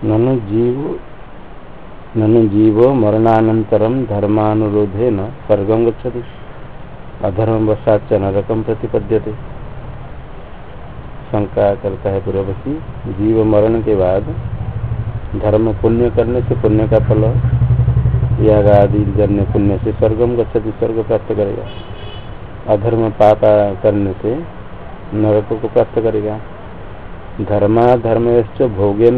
ननु जीवो मरणानन्तरं धर्मानुरोधेन स्वर्गं गच्छति अधर्मवशाच्च नरकं प्रतिपद्यते। शंका करता है पूर्वपक्षी, जीव मरण के बाद धर्म पुण्य करने से पुण्य का फल, याग आदि जन्य पुण्य से स्वर्गम गच्छति, स्वर्ग प्राप्त करेगा। अधर्म पाप करने से नरक को प्राप्त करेगा। धर्माधर्मश्च भोगेन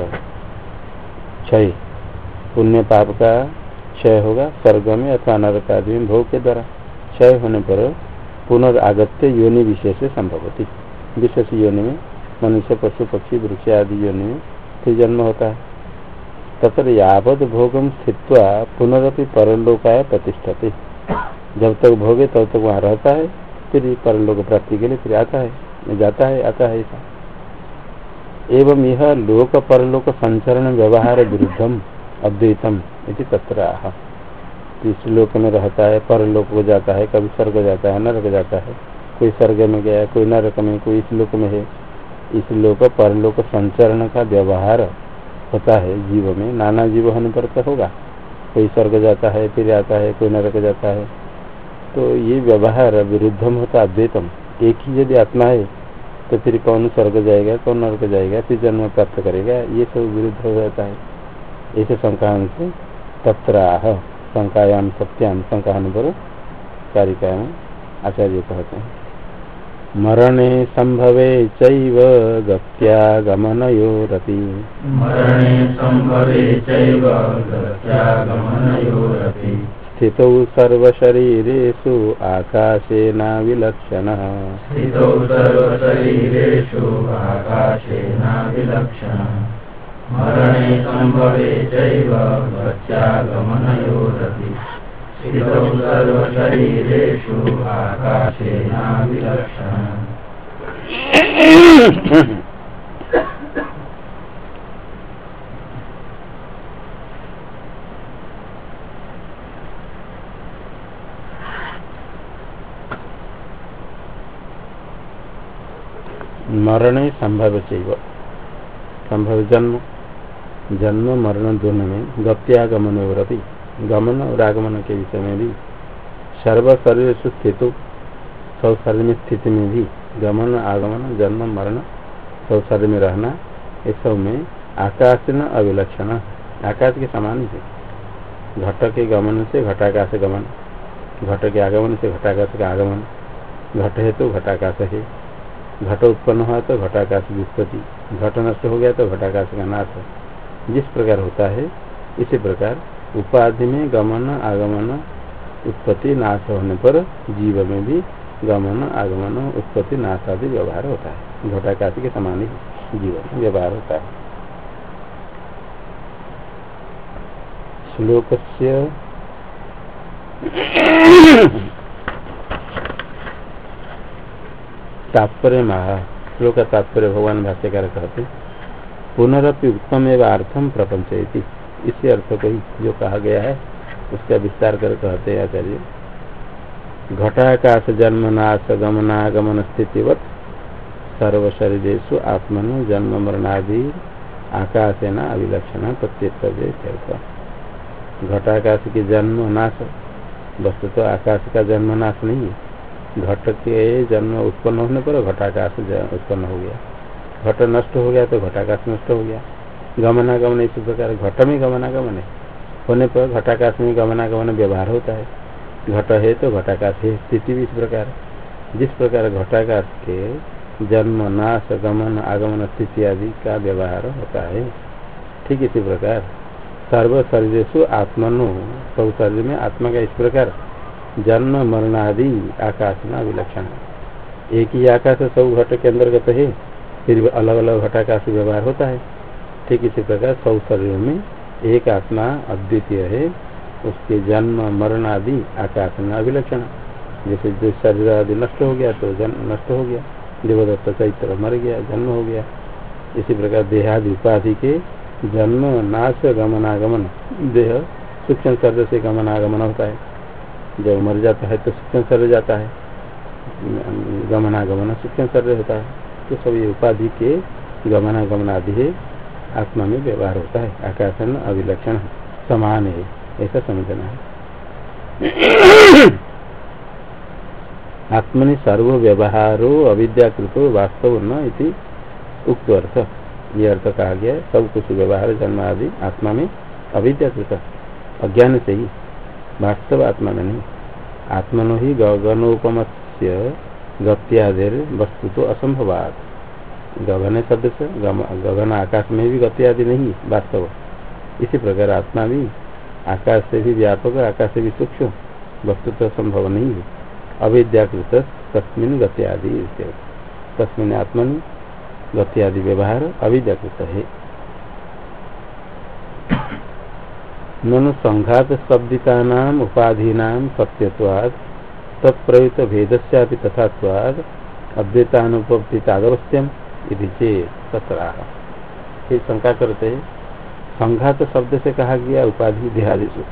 क्षय, पुण्य पाप का क्षय होगा स्वर्ग में अथवा नरक आदि में भोग के द्वारा। क्षय होने पर पुनर्आगत्य योनि विशेष संभवती, विशेष योनि में मनुष्य पशु पक्षी वृक्ष आदि योनि में फिर जन्म होता है। तत्र यावत् भोगम स्थित्वा पुनरपि परलोकाय प्रतिष्ठते, जब तक भोगे तब तक वहाँ रहता है, फिर परलोक प्राप्ति के लिए फिर आता है ऐसा। एवं यह लोक परलोक संचरण व्यवहार विरुद्धम अद्वैतम इति तत्र आह। इस लोक में रहता है, परलोक को जाता है, कभी स्वर्ग जाता है, नरक जाता है, कोई स्वर्ग में गया, कोई नरक में, कोई इस लोक में है। इस लोक परलोक संचरण का व्यवहार होता है जीव में। नाना जीव होने पर तो होगा, कोई स्वर्ग जाता है फिर आता है, कोई नरक जाता है, तो ये व्यवहार विरुद्धम होता अद्वैतम। एक ही यदि आत्मा है तो फिर कौन स्वर्ग जाएगा, कौन नरक जाएगा, फिर जन्म प्राप्त करेगा, ये सब विरुद्ध हो जाता है। ऐसे शंका से तत्र आह, शंकायाम सत्याम, शंका होने पर कारिका में आचार्य कहते हैं मरणे संभवे चैव गत्यागमनयोरपि, मरणे संभवे चैव गत्यागमनयोरपि, स्थितौ सर्वशरीरेषु आकाशेनाविलक्षणः, स्थितौ सर्वशरीरेषु आकाशेनाविलक्षणः, मरणे संभवे चैव गत्यागमनयोरपि, स्थितौ सर्वशरीरेषु आकाशेनाविलक्षणः। मरणे संभव चैव, संभव जन्म मरण दोनों में, गत्यागमन और अपि, गमन और आगमन के विषय में भी, सर्व शरीर स्थित, सब शरीर में स्थिति में भी, गमन आगमन जन्म मरण सब शरीर में रहना, इस सब में आकाश न अविलक्षण, आकाश के समान है। घट के गमन से घटाकाश गमन, घट के आगमन से घटाकाश का आगमन, घट है तो घटाकाश है, घट उत्पन्न हुआ तो घटाकाश व्युत्पत्ति, घट नष्ट हो गया तो घटाकाश का नाश। जिस प्रकार होता है इसी प्रकार उपाधि में गमन आगमन उत्पत्ति नाश होने पर जीव में भी गमन आगमन उत्पत्ति नाश आदि व्यवहार होता है। घटाकाश के समान ही जीव में व्यवहार होता है। श्लोकस्य तात्पर्य महा, श्लोक का तात्पर्य भगवान भाष्यकार कहते पुनरपि उत्तम एवं अर्थम प्रपंच, इसी अर्थ को ही जो कहा गया है उसका विस्तार कर कहते हैं आचार्य। घटाकाश जन्म नाश गमनागमन स्थितिवत सर्वशरीरेषु आत्मनु जन्म मरणादि आकाशेन अविलक्षण प्रत्येक। घटाकाश की जन्म नाश, वस्तु तो आकाश का जन्म नाश नहीं है, घट के जन्म उत्पन्न होने पर घटाकाश उत्पन्न हो गया, घट नष्ट हो गया तो घटाकाश नष्ट हो गया। गमनागमन इसी प्रकार घट में गमनागमन है होने पर घटाकाश में गमनागमन व्यवहार होता है। घट है तो घटाकाश है, स्थिति भी इस प्रकार। जिस प्रकार घटाकाश के जन्म नाश गमन आगमन स्थिति आदि का व्यवहार होता है, ठीक इसी प्रकार सर्व शरीरेषु आत्मनो, सब शरीर में आत्मा का इस प्रकार जन्म मरणादि आकाश में विलक्षण। एक ही आकाश सब घट के अंतर्गत है, फिर अलग अलग घटाकाश व्यवहार होता है। ठीक इसी प्रकार सब शरीर में एक आत्मा अद्वितीय है, उसके जन्म मरण आदि आकाश में अविलक्षण। जैसे जो शरीर आदि नष्ट हो गया तो नष्ट हो गया, देवदत्त चैत्र मर गया, जन्म हो गया। इसी प्रकार देहादि उपाधि के जन्म नाश गमनागमन, देह सूक्ष्म शरीर से गमनागमन होता है, जब मर जाता है तो सूक्ष्म शरीर जाता है, गमनागमन सूक्ष्म शरीर होता है। तो सब ये उपाधि के गमनागमन आदि है, आत्मा में व्यवहार होता है। आकाशन अविलक्षण समान है, ऐसा समझना है। आत्मनि सर्व व्यवहारो अविद्याकृतो वास्तव न इति उक्त अर्थ, ये अर्थ कहा गया है। सब कुछ व्यवहार जन्म आदि आत्मा में अविद्याकृत अज्ञान से ही, वास्तव आत्मा में नहीं। आत्मनो ही गगनोपमस्य गत्यादेर वस्तु तो असंभवात। गगन शब्द से गगन आकाश में भी गति आदि नहीं वास्तव। इसी प्रकार आत्मा भी आकाश से भी व्यापक, आकाश से भी सूक्ष्म, वस्तु तो संभव नहीं है। अविद्याकृत तस्मिन् गति आदि, तस्मिन् आत्मनि गति आदि व्यवहार अविद्याकृत है। ननु संघात शब्दिकानाम उपाधीनाम सत्यत्वात् तत्प्रयुक्त भेदस्यापि तथात्वात् अद्वैतानुपत्तितादवस्थ्यम इति चेत् तत्राह। फिर शंका करते हैं, संघात शब्द से कहा गया उपाधि देहादिषु।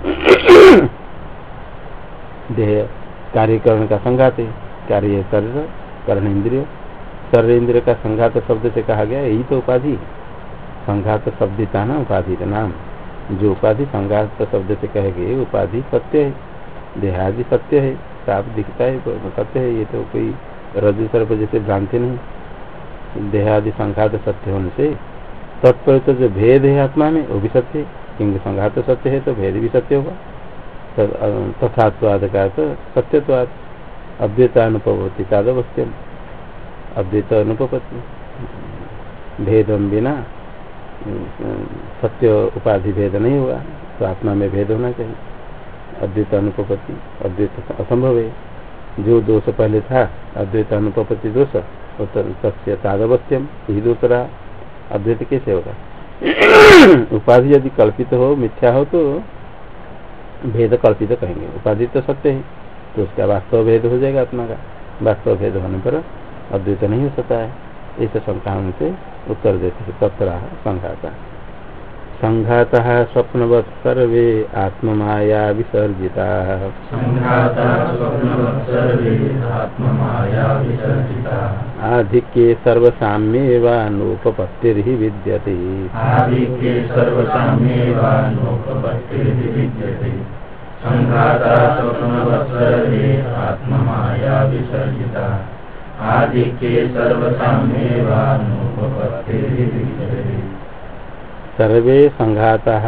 देह कार्यकरण का संघात है, कार्य शरीर कर्ण इंद्रिय, शरीर इंद्रिय का संघात शब्द से कहा गया, यही तो उपाधि। संघात शब्दिता ना उपाधि का नाम, जो उपाधि संघात शब्द से कहे गए उपाधि सत्य है, देहादि सत्य है, साफ दिखता है सत्य है। ये तो कोई रज्जु सर्प जैसे भ्रांति नहीं। देहादि संघात सत्य होने से तत्पर तो जो भेद है आत्मा में वो भी सत्य है, क्योंकि संघात सत्य है तो भेद भी सत्य होगा। तथात्वाद का तो सत्यत्वाद अद्वैतानुपत्ति तादवस्थ्यम, अद्वैत अनुपत्ति भेदम बिना सत्य उपाधि भेद नहीं हुआ, तो आत्मा में भेद होना चाहिए। अद्वैत अनुपत्ति, अद्वैत असंभव है। जो दोष पहले था अद्वैत अनुपत्ति दोष, तस्य तादवस्थ्यम, यही दोष रहा, अद्वैत कैसे होगा। उपाधि यदि कल्पित हो, मिथ्या हो, तो भेद कल्पित कहेंगे। उपाधि तो सत्य है तो उसका वास्तव भेद हो जाएगा आत्मा का। वास्तव भेद होने पर अद्वैत नहीं हो सकता है। ऐसे शंका से उत्तर देते हैं। तत्र संघाता संघातः स्वप्नवत् सर्वे आत्ममाया विसर्जिता। आधिक्ये सर्वसाम्येवानुपपत्तिर्हि विद्यते। संघातः स्वप्नवत् सर्वे आत्ममाया विसर्जिता। आधिक्ये सर्वसाम्येवानुपपत्तिर्हि विद्यते। सर्वे संघातः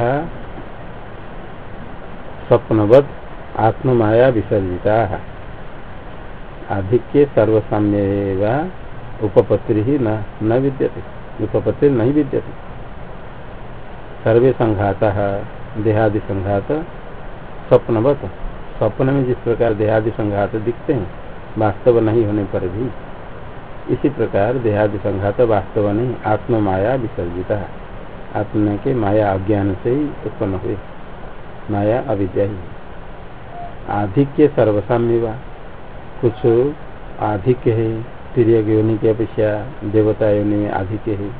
स्वप्नवत् आत्ममाया विसर्जिता। आधिक्ये सर्वसाम्येवा उपपत्तिर्हि न विद्यते। उपपत्ति नहीं विद्यते। सर्वे संघातः देहादि संघात स्वप्नवत्, स्वप्न में जिस प्रकार देहादि संघात दिखते हैं वास्तव नहीं होने पर भी, इसी प्रकार देहादि संघात वास्तव नहीं, आत्म माया विसर्जिता। आत्मा के माया अज्ञान से ही उत्पन्न हुए, माया अविद्या ही। आधिक्य सर्वसाम्यवा, कुछ आधिक्य है तिर्यक योनि की अपेक्षा देवता योनि में आधिक्य है,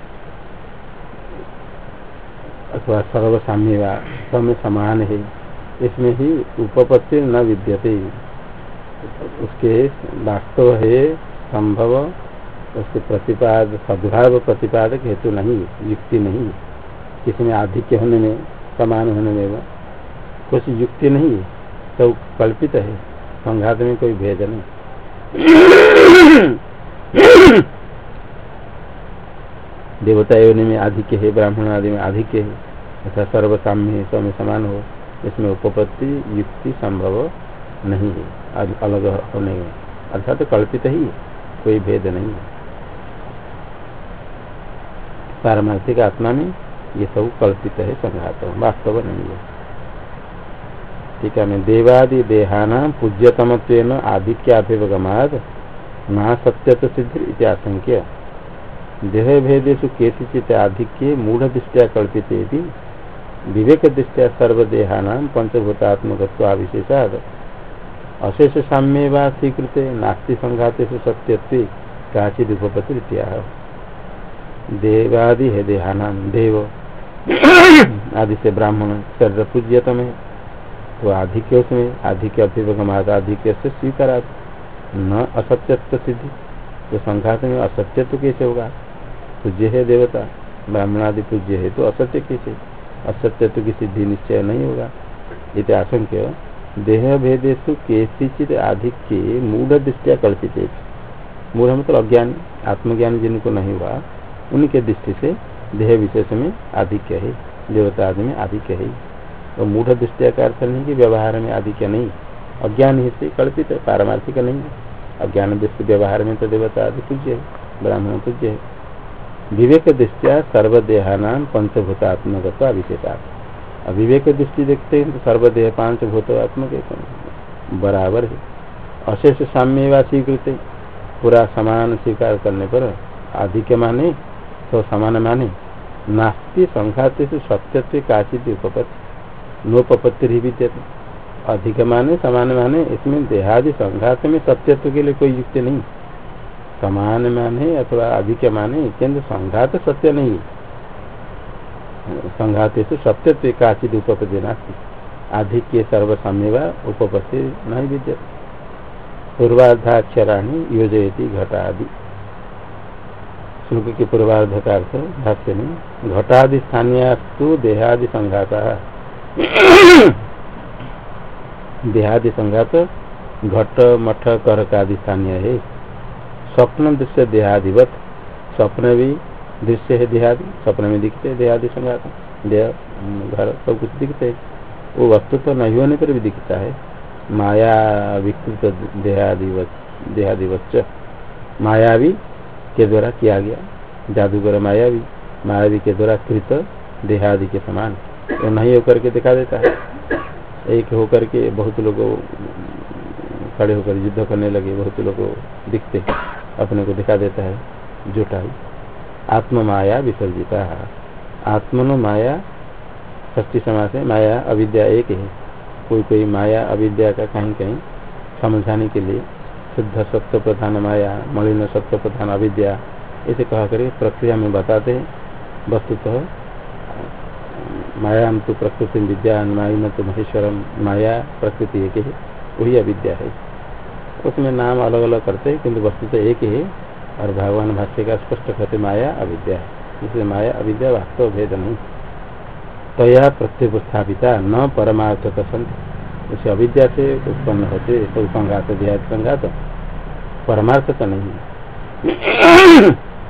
अथवा सर्वसाम्यवा सब में समान है, इसमें ही उपपत्ति न विद्यते। उसके वास्तव है संभव, उसके प्रतिपाद सद्भाव प्रतिपादक हेतु नहीं, युक्ति नहीं। किसी में आधिक्य होने में समान होने में कुछ युक्ति नहीं, सब कल्पित है। संघात में कोई भेद नहीं। देवता योनि में आधिक्य है, ब्राह्मण आदि में आधिक्य है, ऐसा सर्वसाम्य सब में समान हो, इसमें उपपत्ति युक्ति संभव नहीं है अलग होने में, अर्थात तो कल्पित ही, कोई भेद नहीं है। पारमार्थिक आत्मा में ये सब कल्पित है, संघात वास्तव नहीं है। ठीक है। मैं देवादि देहाना पूज्यतमत्वेन आधिक्याभिगमाद ना सत्यत सिद्धि इति आशंक्य। देह भेदेषु केचिचित् आधिक्ये मूढ़ दृष्टिया कल्पिते विवेक दृष्टिया सर्वदेहानां पंचभूतात्मकत्वाविशेषात् अशेष साम्ये वा स्वीकृते नास्ति संघातेषु सत्यत्वे काचिद् उपपत्तिरित्याह। देवादि है देहानां, देव आदि से ब्राह्मण शरीर पूज्यतम है, तो आधिक्य उसमें आधिक्य अभिगमाद आधिक्य से स्वीकारात न असत्यत्व सिद्धि। तो संघात में असत्यत्व कैसे होगा? पूज्य है देवता, ब्राह्मणादि पूज्य है तो असत्य कैसे? असत्य तो की सिद्धि निश्चय नहीं होगा। इति आशंक्य देह भेदेशु केचिचित आधिक्य मूढ़ दृष्टिया कल्पित। मूढ़ मतलब अज्ञानी, आत्मज्ञानी जिनको नहीं हुआ उनके दृष्टि से देह विशेष में आधिक्य है, देवता आदि में आधिक्य है। तो मूढ़ दृष्टिया का अर्थ नहीं कि व्यवहार में आधिक्य नहीं, अज्ञान ही से कल्पित है, पारमार्थिक नहीं। अज्ञान दृष्टि व्यवहार में तो देवता आदि पूज्य है, ब्राह्मण पूज्य है। विवेक दृष्टिया सर्वदेहानाम पंचभूतात्मक विशेषा। विवेक दृष्टि देखते हैं तो सर्वदेह पांच भूतात्मक बराबर है। अशेष साम्य व स्वीकृत, पूरा समान स्वीकार करने पर आधिक्य माने तो समान माने। नास्ति संघाते से सत्यत्व काचित उपपत्ति नोपपत्ति ही विद्यते। अधिक माने समान माने, इसमें देहादि संघात में सत्यत्व के लिए कोई युक्ति नहीं। समान माने अथवा अधिक माने किंतु संघात सत्य नहीं। संघाते से सत्यत्व काचित उपपत्ति नास्ति। आधिक्य सर्वसाम्य व उपपत्ति नहीं विद्यते। पूर्वार्धाक्षराणि योजयति घटादि। श्लोक के पूर्वार्ध का अर्थ भाष्य में घटादि स्थानीयस्तु देहादि संघाता। देहादि संघात घट मठ करक आदि स्थानीय है। स्वप्न दृश्य देहादिवत, स्वप्न भी दृश्य है देहादि, स्वप्न में दिखते देहादि संघात, देह घर सब कुछ दिखते है। वो वस्तु तो नहीं होने पर भी दिखता है। माया विकृत देहादिवच्च, मायावी के द्वारा किया गया, जादूगर मायावी के द्वारा कृत देहादि के समान वो नहीं होकर के दिखा देता है। एक होकर के बहुत लोग खड़े होकर युद्ध करने लगे, बहुत लोग दिखते अपने को दिखा देता है झूठा ही। आत्म माया विसर्जिता। आत्मनो माया षष्ठी समास है। माया अविद्या एक है। कोई माया अविद्या का कहीं कहीं समझाने के लिए शुद्ध सत्य प्रधान माया, मलिन सत्य प्रधान अविद्या ऐसे कहा कर प्रक्रिया में बताते हैं। वस्तुतः माया तो प्रकृति विद्या, माया तो महेश्वरम, माया प्रकृति एक है, वही अविद्या है। उसमें नाम अलग अलग करते हैं किंतु वस्तुतः एक है। और भगवान भाष्य का स्पष्ट कहते माया अविद्या है, इसलिए माया अविद्या वास्तव भेद नहीं। तया प्रत्युपस्थापिता न परमार्थ संत। उसे अविद्या से उत्पन्न होते तो संघात देहादि संघात, परमार्थ तो नहीं।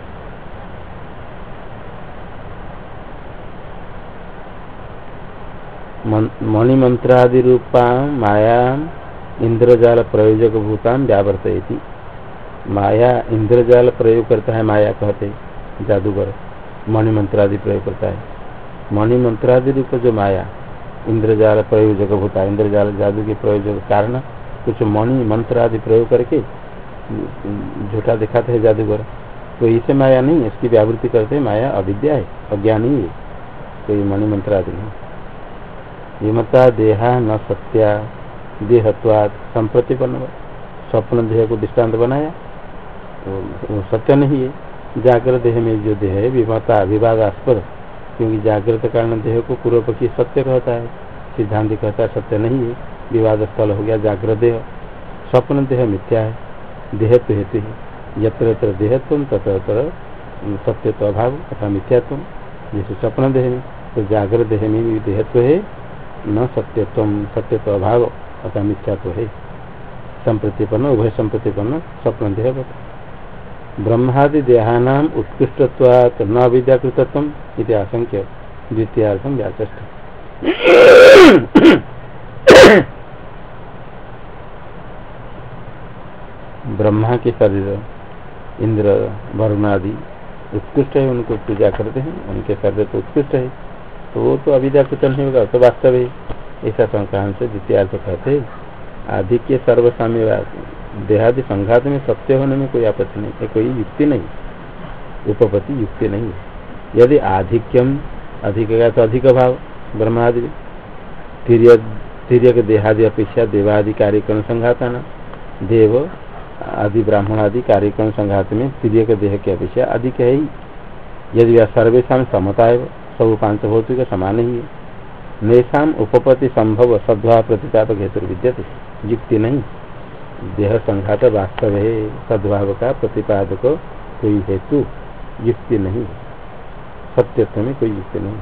मणिमंत्रादि रूपा माया इंद्रजाल प्रयोजक भूतान व्यावर्तयति। माया इंद्रजाल प्रयोग करता है, माया कहते जादूगर मणिमंत्रादि प्रयोग करता है। मणिमंत्रादि रूप जो माया इंद्रजाल प्रयोजक भूता, इंद्रजाल जादू के प्रयोजक कारण कुछ मणि मंत्र आदि प्रयोग करके झूठा दिखाते हैं जादूगर, तो इसे माया नहीं, इसकी व्यावृत्ति करते हैं। माया अविद्या है, अज्ञान ही है, कोई मणि मंत्र आदि नहीं। ये मता देहा न सत्या देहत्वाद संप्रतिपन्न। स्वप्न देह को दृष्टांत बनाया, वो सत्य नहीं है। जागृत देह में जो देह है विमता विवादास्पद, क्योंकि जागृत कारण देह को पूर्व पक्षी सत्य कहता है, सिद्धांत कहता है सत्य नहीं है, विवाद स्थल हो गया जागृत देह। स्वप्न देह मिथ्या है, देह तो हेतु है। यत्र यत्र देहत्व तत्र सत्यत्व अभाव अथवा मिथ्यात्व। जैसे स्वप्न देह में तो जागृत देह में भी देहत्व है, न सत्यत्व अभाव अथवा मिथ्यात्व है। संप्रतिपन्न उभय संप्रतिपन्न स्वप्न देह। ब्रह्मादि देहानाम उत्कृष्टत्वात् न विद्याकृतत्वम् इति आशंक्य द्वितीयार्थम व्याचष्ट। ब्रह्मा के शरीर इंद्र वरुण आदि उत्कृष्ट है, उनको पूजा करते हैं, उनके शरीर तो उत्कृष्ट है, तो वो तो अविद्याकृत नहीं होगा, तो वास्तव है। ऐसा संक्रांत से द्वितीयार्थ कहते आधिक्य सर्वसाम्य देहादि संघात में सत्य होने में कोई आपत्ति नहीं, कोई युक्ति नहीं, उपपत्ति युक्ति नहीं है। यदि आधिक्यम अधिक का तो अधिक भाव ब्रह्मादि तिर्यक देहादि अपेक्षा देवादि कार्यक्रम संघाता न, देव आदि ब्राह्मण आदि कार्यक्रम संघात में तिर्यक देह की अपेक्षा अधिक है ही। यदि वह सर्वेशा समता है, सब पांच भौतिक समान ही है। नैषाम उपपत्ति संभव सद्भाव प्रतिपादक हेतु विद्यते, युक्ति नहीं। देह संघात वास्तव है, सद्भाव का प्रतिपादक कोई हेतु युक्ति नहीं। सत्यत्व में कोई युक्ति नहीं।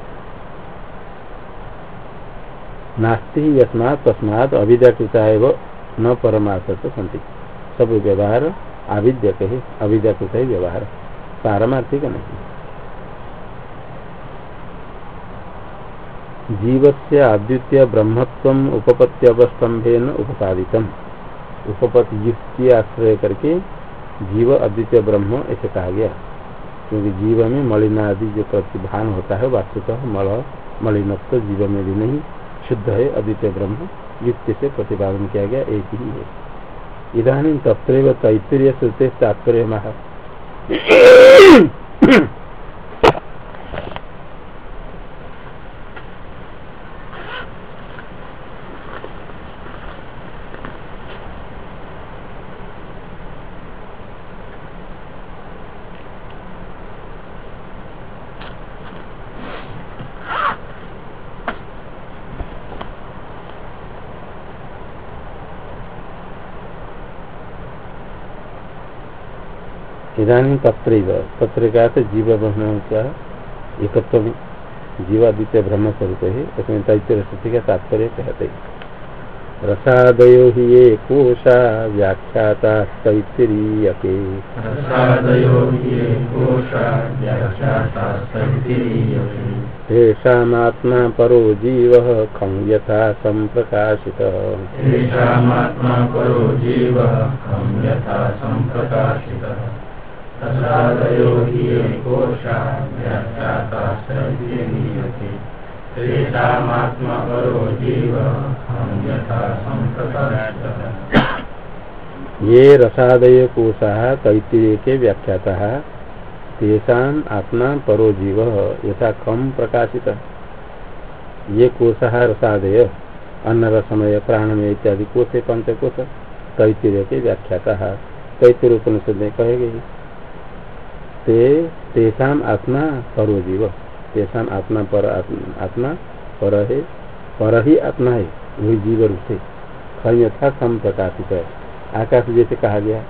नास्ति यस्मात् तस्मात् अविद्याकृता एवं न परमार्थ संति। सब व्यवहार आविद्यक है, अविद्याकृत है व्यवहार, पारमार्थिक नहीं। जीवस्य अद्वितीय ब्रह्मत्वम उपपत्त्यवस्तंभेन उपपादितम। उपपत्ति युक्ति आश्रय करके जीव अद्वितीय ब्रह्म ऐसे कहा गया, क्योंकि जीव में मलिनादि जो प्रतिभान होता है वास्तुतः मलिनत्व जीव में भी नहीं, शुद्ध है अद्वितीय ब्रह्म, युक्ति से प्रतिपादन किया गया, एक ही है। इदानीं तत्रैव तैत्तिरीय श्रुते तात्पर्यमः। इदानीं तत्र का जीव ब्रह्म का एकत्व में जीवादित्य ब्रह्म स्वरूप है, उसमें तैत्तिरीय श्रुति का तात्पर्य कहते हैं। रसादयो हि ये कोशा व्याख्याता तैत्तिरीयके। तेषामात्मा परो जीवः खं यथा सम्प्रकाशितः। रसादयो हि ये कोशा व्याख्याता तैत्तिरीयके। तेषामात्मा परो जीवः खं यथा सम्प्रकाशितः। ये रसादय कोशा तैत्तिरीयके व्याख्यातः तेषाम् आत्मा परो जीवः यथा खं प्रकाशितः। ये कोशः रसादय अन्न रसमय प्राणमय इत्यादि कोशे पंचकोश तैत्तिरीयके व्याख्यातः। तैत्तिरीय उपनिषद में कहे गई तेषाम आत्मा परो जीव। तेषाम आत्मा पर है, पर ही आत्मा है, वही जीव रूप से खं यथा सम प्रकाशित है, आकाश जैसे कहा गया।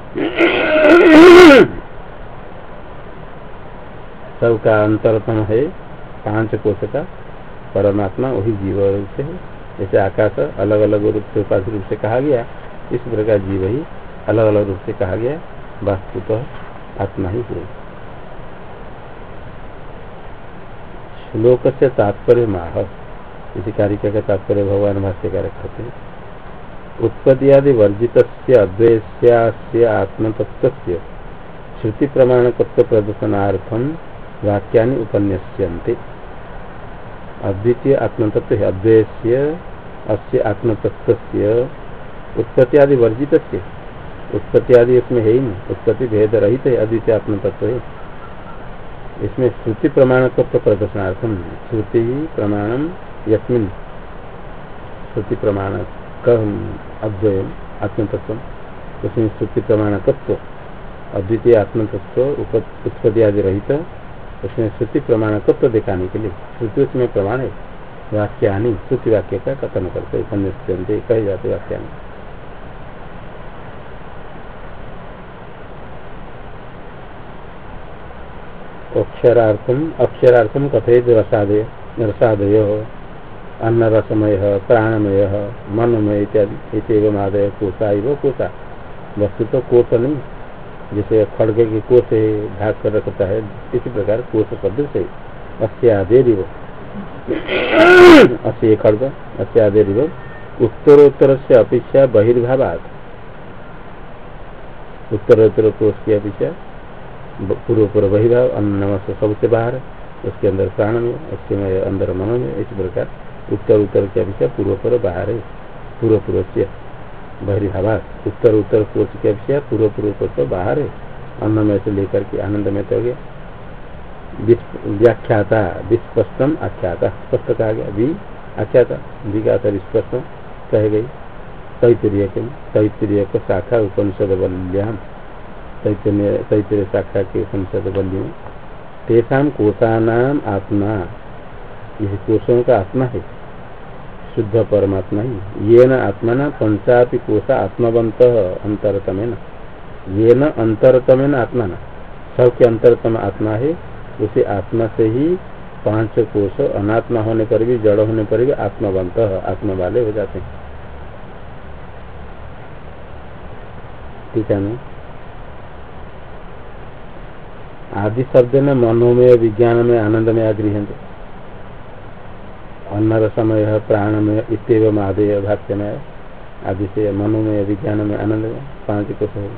सबका अंतरतम है पांच कोश का परमात्मा, वही जीव रूप से है। जैसे आकाश अलग अलग रूप से उपाधि रूप से कहा गया, इस प्रकार जीव ही अलग अलग रूप से कहा गया, वास्तुतः आत्मा ही है। श्लोक से तात्पर्य माह, इसी कारिका का तात्पर्य भगवान भाष्यकार कहते हैं। उत्पत्ति आदि वर्जित अद्वैस्य आत्मतत्व श्रुति प्रमाणकत्व प्रदर्शनार्थम वाक्यानि उपन्यस्यन्ते। अद्वितीय आत्मतत्व है, अद्वैस्य अस्य आत्मतत्व उत्पत्ति आदि वर्जित, उत्पत्ति आदि इसमें है ही नहीं, उत्पत्ति भेद रहित है, अद्वितीय आत्म तत्व है। इसमें श्रुति प्रमाणकत्व प्रदर्शनार्थम, श्रुति प्रमाणम यस्मिन्, श्रुति प्रमाण अद्वय आत्मतत्व, उसमें श्रुति प्रमाणकत्व अद्वितीय आत्मतत्व उत्पत्ति आदि रहित, उसमें श्रुति प्रमाणकत्व दिखाने के लिए श्रुति उसमें प्रमाण है। वाक्यानि श्रुति वाक्य का कथन करते उपन्यास कहे जाते वाक्यानि। अक्षरार्थम कथयेत रसादय अन्न रसमय प्राणमय मनमय इत्यादि इतम आदय कोशा इव कोशा। वस्तु तो कोश नहीं, जैसे खड़ग के कोश है ढाक कर रखता है, इसी प्रकार कोश सदृश है। अस्यादेरिव अस्य खड़ग अस्यादेरिव उत्तरोत्तर से अपेक्षा बहिर्भावात्, उत्तरोत्तर कोश की अपेक्षा पूर्व पूर्व बहिर्भाव, अन्न सबसे बाहर, उसके अंदर प्राण में, उसके में अंदर मन में, इस प्रकार उत्तर उत्तर की अपेक्षा पूर्व पूर्व बाहर है। पूर्व पूर्व से बहिर्भावात, उत्तर उत्तर कोश की अपेक्षा पूर्व पूर्व कोश बाहर है। अन्न में से लेकर के आनंद में तो गया। व्याख्याता विस्पष्टम आख्याता, स्पष्ट कहा गया, वि आख्याता विज्ञाता विस्पष्ट कह गई। तैत्तिरीय को शाखा उपनिषद वल्याम, तैत्तिरीय शाखा के उपनिषद वल्ली में तेषाम कोशानाम आत्मा, यह कोशों का आत्मा है, शुद्ध परमात्मा ही। ये न आत्मा न पंचापि कोशा आत्मवंत अंतरतमेन, ये न अंतरतमेन आत्मा न, सबके अंतरतम आत्मा है, उसी आत्मा से ही 5 कोश अनात्मा होने पर भी, जड़ होने पर भी आत्मवंत आत्मा वाले हो जाते हैं। ठीक है ना। आदि शब्द में मनोमय विज्ञान में आनंद में आगृहते अन्नर समय प्राणमय इतव आदेय भाष्य में आदि से मनोमय विज्ञान में आनंद में 5 कोश हो।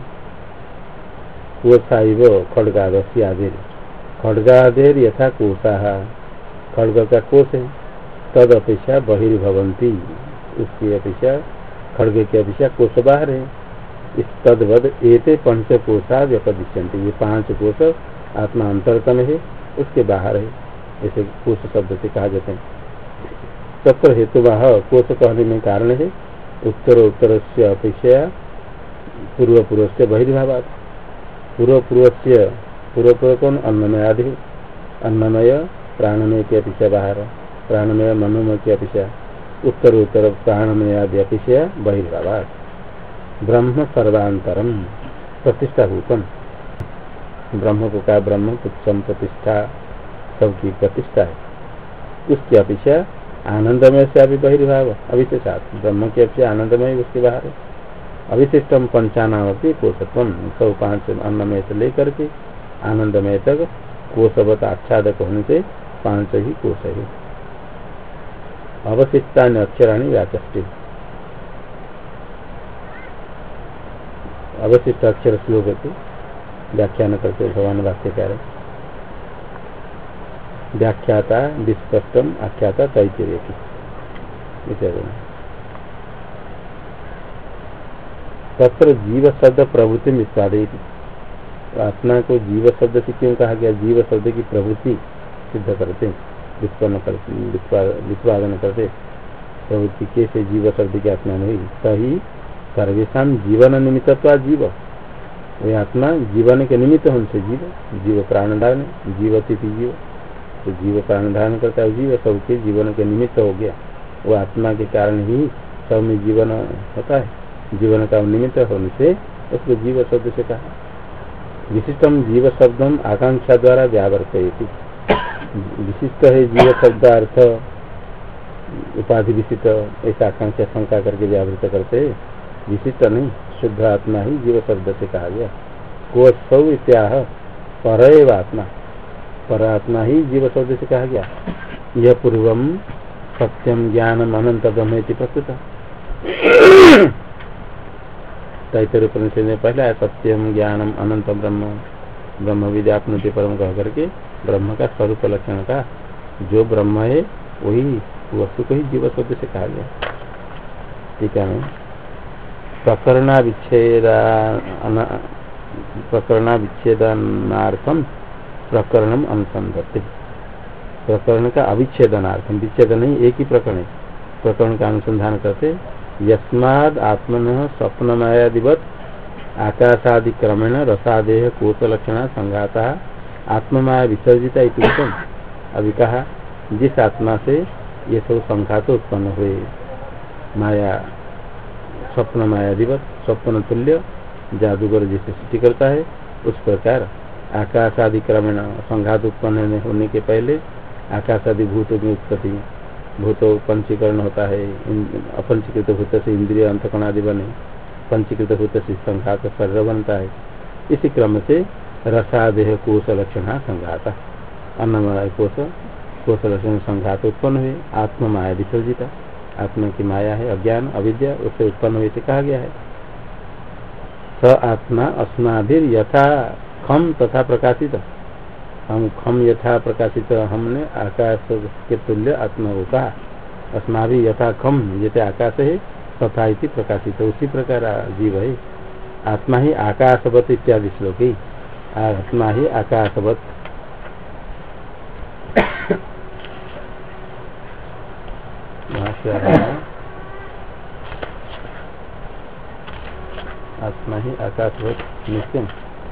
कोशाइव खड्गादि आदि खड्गादेर यथा कोशा खड्ग का कोश है, तद अपेक्षा बहिर्भवंती उसकी अपेक्षा खड्ग की अपेक्षा कोश बाहर है। इस तद्वद एते 5 कोशा व्यपदिश्यन्ति, ये 5 कोश आत्मा अंतरतम है, उसके बाहर है, ऐसे कोश शब्द से कहा जाते हैं। तत्र हेतुवाह कोश कहने में कारण है उत्तर से अपेक्षा पूर्व से बहिर्भावात्। पूर्व कौन अन्नमय आदि, अन्नमय प्राणमय की अपेक्षा बाहर, प्राणमय मनोमय की अपेक्षा उत्तर प्राणमय आदि अपेक्षा बहिर्भावात्। ब्रह्म सर्वांतरम प्रतिष्ठा भूतम, ब्रह्म को कहा ब्रह्म पुच्छम प्रतिष्ठा सबकी प्रतिष्ठा है, उसकी अपेक्षा आनंदमय से अभी बहिर्भाव अविशेषात, ब्रह्म की अपेक्षा आनंदमय उसके बाहर है। अविशिष्टम पंचानावती कोशत्वम, 105 अन्नमय से लेकर के आनंदमय तक कोशवत आच्छादक होने से 5 ही कोश है। अवशिष्टा अक्षराणी व्याचष्टि, अवशिष्ट अक्षर श्लोक के व्याख्यान करते भगवान वाक्यकार। व्याख्याता विस्पष्टम आख्याता तैतरीय की। तत्र जीव शब्द प्रवृत्ति निष्पादित, आत्मा को जीव शब्द से क्यों कहा गया? जीव शब्द की प्रवृत्ति सिद्ध करते, व्युत्पन्न करते, व्युत्पादन करते। प्रवृत्ति कैसे जीव शब्द की आत्मा नहीं, सही सर्वेशा जीवन निमित्तत्वा जीव, वही आत्मा जीवन के निमित्त हमसे जीव, जीव प्राण धारण, जीवती जीव, तो जीव प्राण धारण करता है, जीव सबके जीवन के निमित्त हो गया। वो आत्मा के कारण ही सब में जीवन होता है, जीवन का निमित्त होने से उसको जीव शब्द से कहा। विशिष्टम जीव शब्दम आकांक्षा द्वारा व्यावर्तयति, विशिष्ट है जीव शब्द अर्थ उपाधि विशिष्ट, ऐसा आकांक्षा शंका करके व्यावृत करते, विशिष्ट नहीं, शुद्ध आत्मा ही जीव शब्द से कहा गया। कोशौ इत्याह परएव आत्मा, पर आत्मा ही जीव शब्द से कहा गया। यह पूर्वम सत्यम ज्ञानम अनंत ब्रह्म इति प्रस्तुत, तैतरीय उपनिषद में पहला है सत्यम ज्ञानम अनंत ब्रह्म, ब्रह्म विद्याप्नुति परम कह करके ब्रह्म का स्वरूप लक्षण का, जो ब्रह्म है वही वस्तु को ही जीव शब्द से कहा गया। ठीक है। प्रकरणाविच्छेदनार्थम प्रकरणम अनुसंधत्ते, प्रकरण का अविच्छेदनार्थम, विच्छेदन नहीं एक ही प्रकरण है, प्रकरण का अनुसंधान करते। यस्माद् आत्मनः स्वप्नमायादिवत् आकाशादि क्रमेण रसादेह कोशलक्षणा संघाता आत्ममाया विसर्जिता इत्युक्तम। अभी कहा जिस आत्मा से ये सब संघात उत्पन्न हुए, माया स्वप्न मायादिवत, स्वप्न तुल्य जादूगर जैसे सृष्टि करता है उस प्रकार आकाश आदि क्रमेण संघात उत्पन्न होने के पहले आकाश आदि भूतों की उत्पत्ति, भूतों पंचीकरण होता है, अपंचीकृत भूत से इंद्रिय अंतकण आदि बने, पंचीकृत भूत से संघात शरीर बनता है। इसी क्रम से रसादेह कोश लक्षण संघाता, अन्नमय कोश लक्षण संघात उत्पन्न हुए, आत्म माया विसर्जिता, आत्मा की माया है अज्ञान अविद्या, उससे उत्पन्न हुए से कहा गया है। स आत्मा अस्माभिर यथा खम तथा प्रकाशित, हम खम यथा प्रकाशित, हमने आकाश के तुल्य आत्मा को कहा। अस्माभि यथा खम जैसे आकाश है तथा इति प्रकाशित, उसी प्रकार जीव है। आत्मा ही आकाशवत इत्यादि श्लोक ही, आत्मा ही आकाशवत। आत्मा ही आकाशवत नित्य,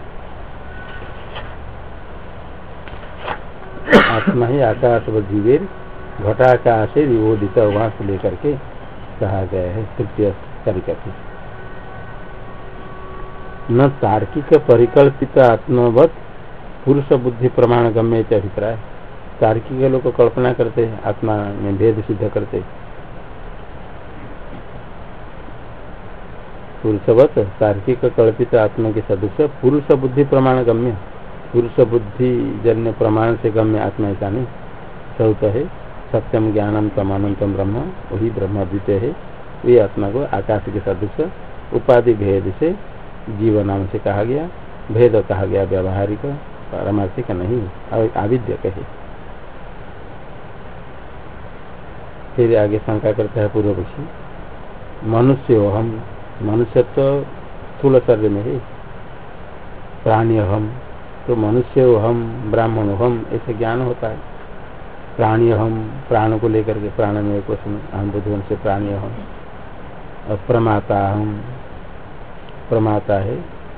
आत्मा ही आकाशवत जीवेर घटाकाशे विबोधित, वहां से लेकर के कहा गया है तृतीय कारिका से। न तार्किक परिकल्पित आत्मवत पुरुष बुद्धि प्रमाण गम्य अभिप्राय। तार्किक लोग कल्पना करते हैं, आत्मा में भेद सिद्ध करते। पुरुषवत तार्किक कल्पित आत्मा के सदस्य पुरुष बुद्धि प्रमाण गम्य, पुरुष बुद्धि जन्य प्रमाण से गम्य आत्मा ऐसा नहीं। चौथ है सत्यम ज्ञानम तमानंतम ब्रह्म, वही ब्रह्म द्वितीय है। वे आत्मा को आकाश के सदस्य उपाधि भेद से जीव नाम से कहा गया, भेद कहा गया व्यावहारिक, पारमार्थिक नहीं, आविद्यक है। फिर आगे शंका करता है पूर्व पक्षी, मनुष्य हम, मनुष्य तो स्थूल शरीर में है, प्राणी हम, तो मनुष्य हम ब्राह्मण हम ऐसे ज्ञान होता है। प्राणी हम प्राण को लेकर के, प्राण में कुछ हम बुद्धि से प्राणी हम, और प्रमाता हम, प्रमाता है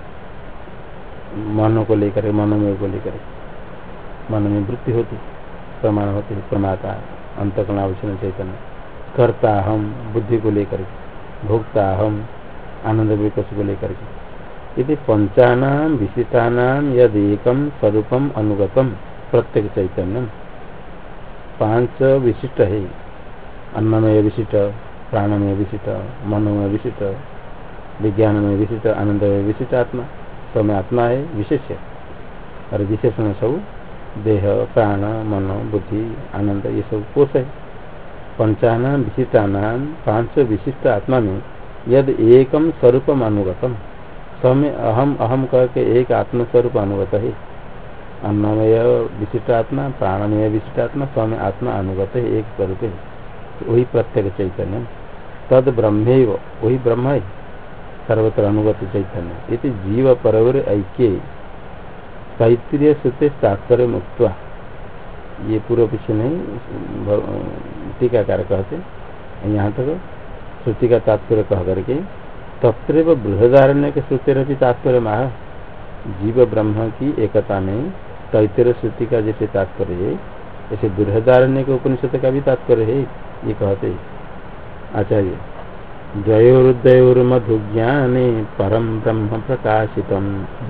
मन को लेकर, मनोमय को लेकर, मन में वृत्ति होती प्रमाण होती है प्रमाता, अंतकरणावचन चैतन्य। कर्ता हम बुद्धि को लेकर के, भोक्ता हम आनंद विकस को लेकर के। यदि पंचानाम विशिष्टानाम यद एकम स्वरूपम अनुगतम प्रत्येक चैतन्यम, पांच विशिष्ट है, अन्नमय विशिष्ट, प्राणमय विशिष्ट, मनोमय विशिष्ट, विज्ञानमय विशिष्ट, आनंदमय विशिष्ट आत्मा, सब में आत्मा है विशेष्य, और विशेषण सब देह प्राण मन बुद्धि आनंद ये सब कोश है। पंचानाम विशिष्टानाम पांच विशिष्ट आत्मा में यद एकम स्वरूपम अनुगतम, सब में अहम अहम कह के एक आत्मस्वरूप अनुगत है। अन्नमय विशिष्ट आत्मा, प्राणमय विशिष्ट आत्मा, सब में आत्मा अनुगत है, एक स्वरूप है, वही प्रत्येक चैतन्य। तद ब्रह्मैव, वही ब्रह्म है, सर्वत्र अनुगत चैतन्य। इति जीव परवर ऐक्य तैत्तिरीय श्रुते तात्पर्य मुक्त्वा, ये पूर्व पीछे नहीं टीकाकार कहते, यहाँ तक श्रुति का तात्पर्य कह करके तत्रैव बृहदारण्य के श्रुतेरपि तात्पर्य माह, जीव ब्रह्म की एकता में तैत्तिरीय श्रुति का जैसे तात्पर्य है, ऐसे बृहदारण्य के उपनिषद का भी तात्पर्य है, ये कहते आचार्य। द्वयोर्द्वयोर्मधुज्ञाने परम ब्रह्म प्रकाशितम्,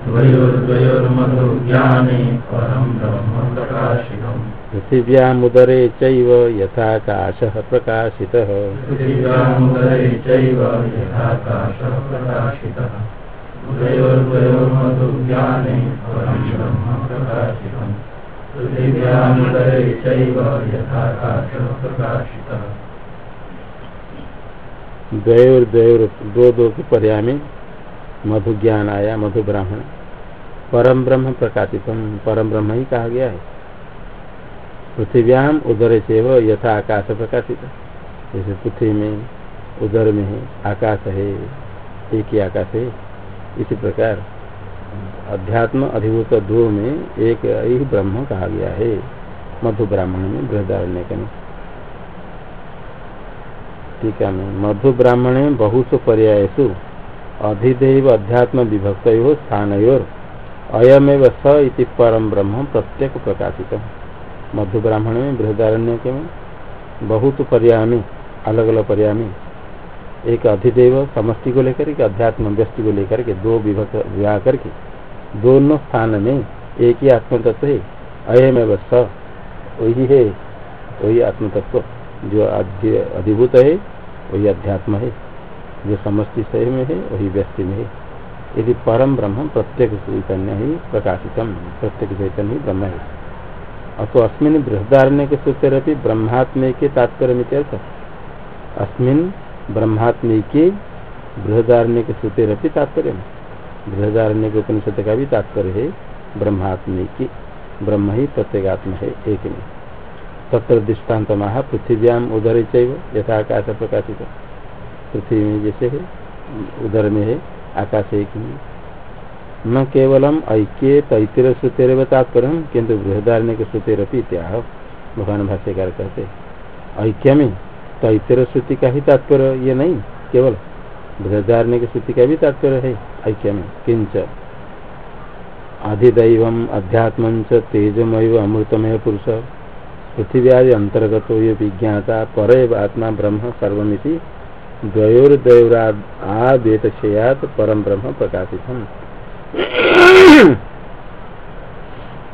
पृथिव्यामुदरे चैव यथाकाशः प्रकाशितः, द्वयोर द्वयोर दो दो के पर्याय में मधु ज्ञान आया, मधु ब्राह्मण। परम ब्रह्म प्रकाशितम, परम ब्रह्म ही कहा गया है। पृथिव्याम उदर सेव यथा आकाश प्रकाशित, जैसे पृथ्वी में उदर में है आकाश है, एक ही आकाश है, इसी प्रकार अध्यात्म अधिभूत दो में एक ही ब्रह्म कहा गया है मधु ब्राह्मण में, बृहदारण्यक में। टीका में मधु ब्राह्मणे बहुषु पर्यायसु अधिदेव अध्यात्म विभक्तयोः स्थानयोर अयमेव स इति परम ब्रह्म प्रत्येक प्रकाशित। मधु ब्राह्मण में बृहदारण्यक में बहुत पर्याय में, अलग अलग पर्याय में, एक अधिदेव समष्टि को लेकर के, अध्यात्म व्यक्ति को लेकर के, दो विभक्त विवाह करके दोनों स्थान में एक ही आत्म तत्व है। अयमेव स, वही है, वही आत्म तत्व जो अधिभूत है, वही अध्यात्म है, जो समष्टि सही में है वही व्यक्ति में है। यदि परम ब्रह्म प्रत्येक चैतन्य ही प्रकाशितम, प्रत्येक चैतन्य ही ब्रह्म है। अतो अस्मिन् बृहदारण्य के सूत्ररपि ब्रह्मात्मे के तात्पर्य, अस्मिन् ब्रह्मात्मे के बृहदारण्य के सूत्ररपि तात्पर्य, बृहदारण्य के उपनिषद का भी तात्पर्य है ब्रह्मात्मे की, ब्रह्म ही प्रत्येगात्मा है, एक में। तत्र दृष्टान्त महा पृथिव्याम उदर चैव यथा आकाश प्रकाशित, पृथ्वी में जैसे है उदर में है आकाश एक ही। न केवलम ऐक्य तैत्तिरीय श्रुतेरव तात्पर्य, किंतु बृहदारण्य के श्रुतेरपि इत्याह। भगवान भाष्यकार कहते ऐक्य में तैत्तिरीय श्रुति का ही तात्पर्य ये नहीं, केवल बृहदारण्य की श्रुति का भी तात्पर्य है ऐक्य में। किंच अधिदैवम अध्यात्मं च तेजमय अमृतमय पुरुष, पृथिव्यादि अंतर्गत ये विज्ञाता परैव आत्मा ब्रह्म सर्वमिति द्वयोर्द्वयोराद्वेतशयात् परम ब्रह्म प्रकाशितम्।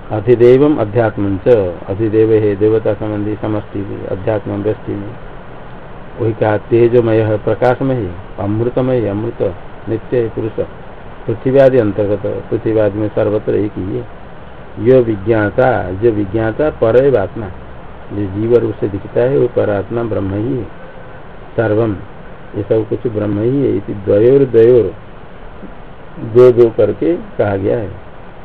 अधिदेवम अध्यात्म च, अधिदेव है देवता संबंधी समष्टि अध्यात्म व्यष्टि में वही कहा तेजमय है प्रकाशमय है अमृतमय है अमृत नित्य है पुरुष पृथ्वी आदि अंतर्गत पृथ्वी आदि में सर्वत्र एक ही है। यो विज्ञाता जो विज्ञाता पर आत्मा जो जीव रूप से दिखता है वो परात्मा ब्रह्म ही है। सर्वम ये सब कुछ ब्रह्म ही है। इति द्वयोर द्वयोर दो दो करके कहा गया है।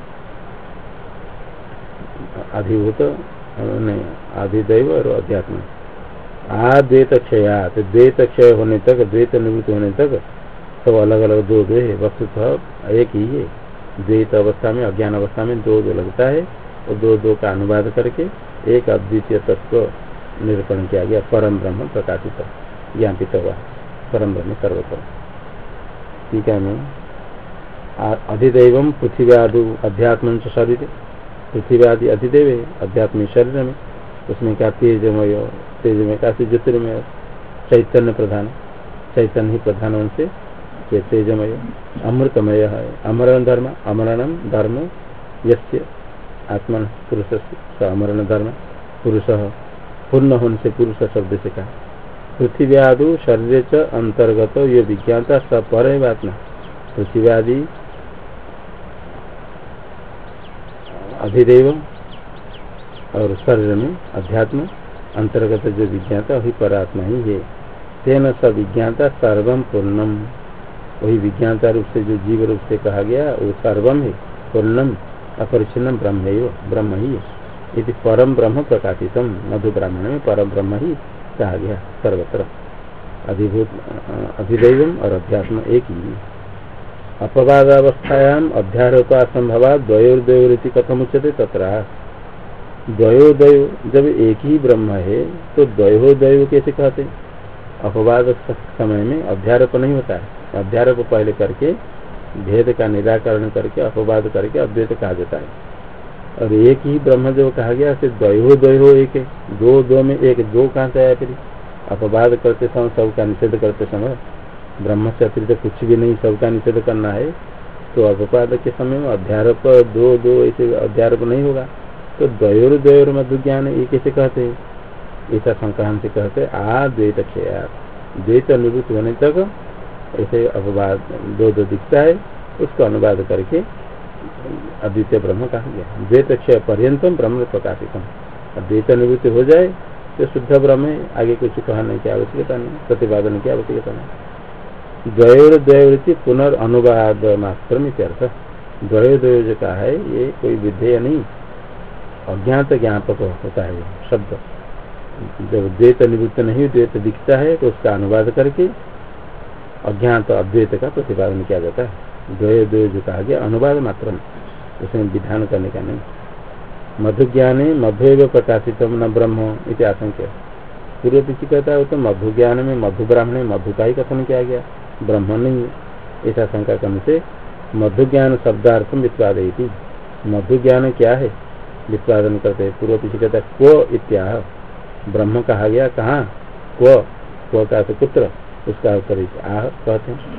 अधिभूत अधिदैव और अध्यात्म आद्वैत क्षयात द्वैत क्षय होने तक द्वैत निवृत्त होने तक सब अलग अलग दो दो है। वस्तुतः एक ही है। द्वैत अवस्था में अज्ञान अवस्था में दो दो लगता है और दो दो का अनुवाद करके एक अद्वितीय तत्व निरूपण किया गया। परम ब्रह्म प्रकाशित ज्ञापित हुआ परम ब्रह्म सर्वत्र। ठीक है मैं अधिदैव पृथ्वी आदि अध्यात्म शरीर पृथ्वी आदि अधिदेव है अध्यात्मिक शरीर में उसमें क्या तेजमय तेजमय का ज्योतिर्मय चैतन्य प्रधान चैतन्य ही प्रधान उनसे तेजमय अमृतमय है अमरण धर्म अमरणम धर्म यस्य आत्मन पुरुष अमरण धर्म पुरुष पूर्ण होने से पुरुष शब्द से कहा। पृथ्वी आदि शरीर च अंतर्गत ये विज्ञाता स पर है आत्मा पृथ्वी आदि अधिदेव और शरीर में अध्यात्म अंतर्गत जो विज्ञाता वही परात्मा ही है। तेन स विज्ञाता सर्वम पूर्णम वही विज्ञाता रूप से जो जीव रूप से कहा गया वो सर्वम है पूर्णम अपरिच्छिन्नम ब्रह्म ही है। यदि परम ब्रह्म प्रकाशितम मधु ब्राह्मण में परम ब्रह्म ही कहा गया सर्वत्र अधिभूत अधिदैवम और अध्यात्म एक ही। अपवादावस्थायाम अध्यारोप असंभवा द्वयोर्द्वयोरिति कथम उच्यते तत्र द्वयोर्द्वयो जब एक ही ब्रह्म है तो द्वयोर्द्वयो कैसे कहते। अपवाद समय में अध्यारोप नहीं होता है। अध्यारोप पहले करके भेद का निराकरण करके अपवाद करके अद्वैत कहा जाता है। और एक ही ब्रह्म जो कहा गया फिर द्वयो एक है दो दो में एक दो कहाँ से आया फिर। अपवाद करते समय सबका निषेध करते समय ब्रह्म से अतिरिक्त कुछ भी नहीं सबका निषेध करना है तो अपवाद के समय में अध्यारोप दो दो ऐसे अध्यारोप नहीं होगा तो द्वयोर मधु ज्ञान ये कैसे कहते हैं। ऐसा संक्रांत से कहते द्वैत क्षय द्वैत निवृत्त होने तक ऐसे अपवाद दो दो दिखता है उसको अनुवाद करके अद्वितीय ब्रह्म कहा गया। द्वैत क्षय पर्यंतम ब्रह्म प्रकाशितम द्वैत निवृत्ति हो जाए तो शुद्ध ब्रह्म है आगे कुछ कहने की आवश्यकता नहीं प्रतिपादन की आवश्यकता नहीं। द्वयोर्द्वयोरिति पुनर्नुवाद मात्र में द्वयोर्द्वयो जो कहा है ये कोई विधेय नहीं अज्ञात ज्ञापक होता है शब्द। जब द्वैत निवृत्त नहीं द्वैत दिखता है तो उसका अनुवाद करके अज्ञात अद्वैत का प्रतिपादन किया जाता है। द्वयोर्द्वयो जो कहा गया अनुवाद मात्र में उसमें विधान करने का नहीं। मधु ज्ञाने मधुएव प्रकाशित न ब्रह्म इति आशंक्य पूर्व पीछे कहता है तो मधु ज्ञान में मधु ब्राह्मण मधु का ही कथन किया गया ब्रह्म नहीं ऐसा शंका करने से मधु ज्ञान शब्दार्थम वित्पादयति मधु ज्ञान क्या है वित्पादन करते पूर्व पीछे कहता है क्व इत्याह ब्रह्म कहा गया कहाँ क्व का तो पुत्र उसका उत्तर आह कहते हैं।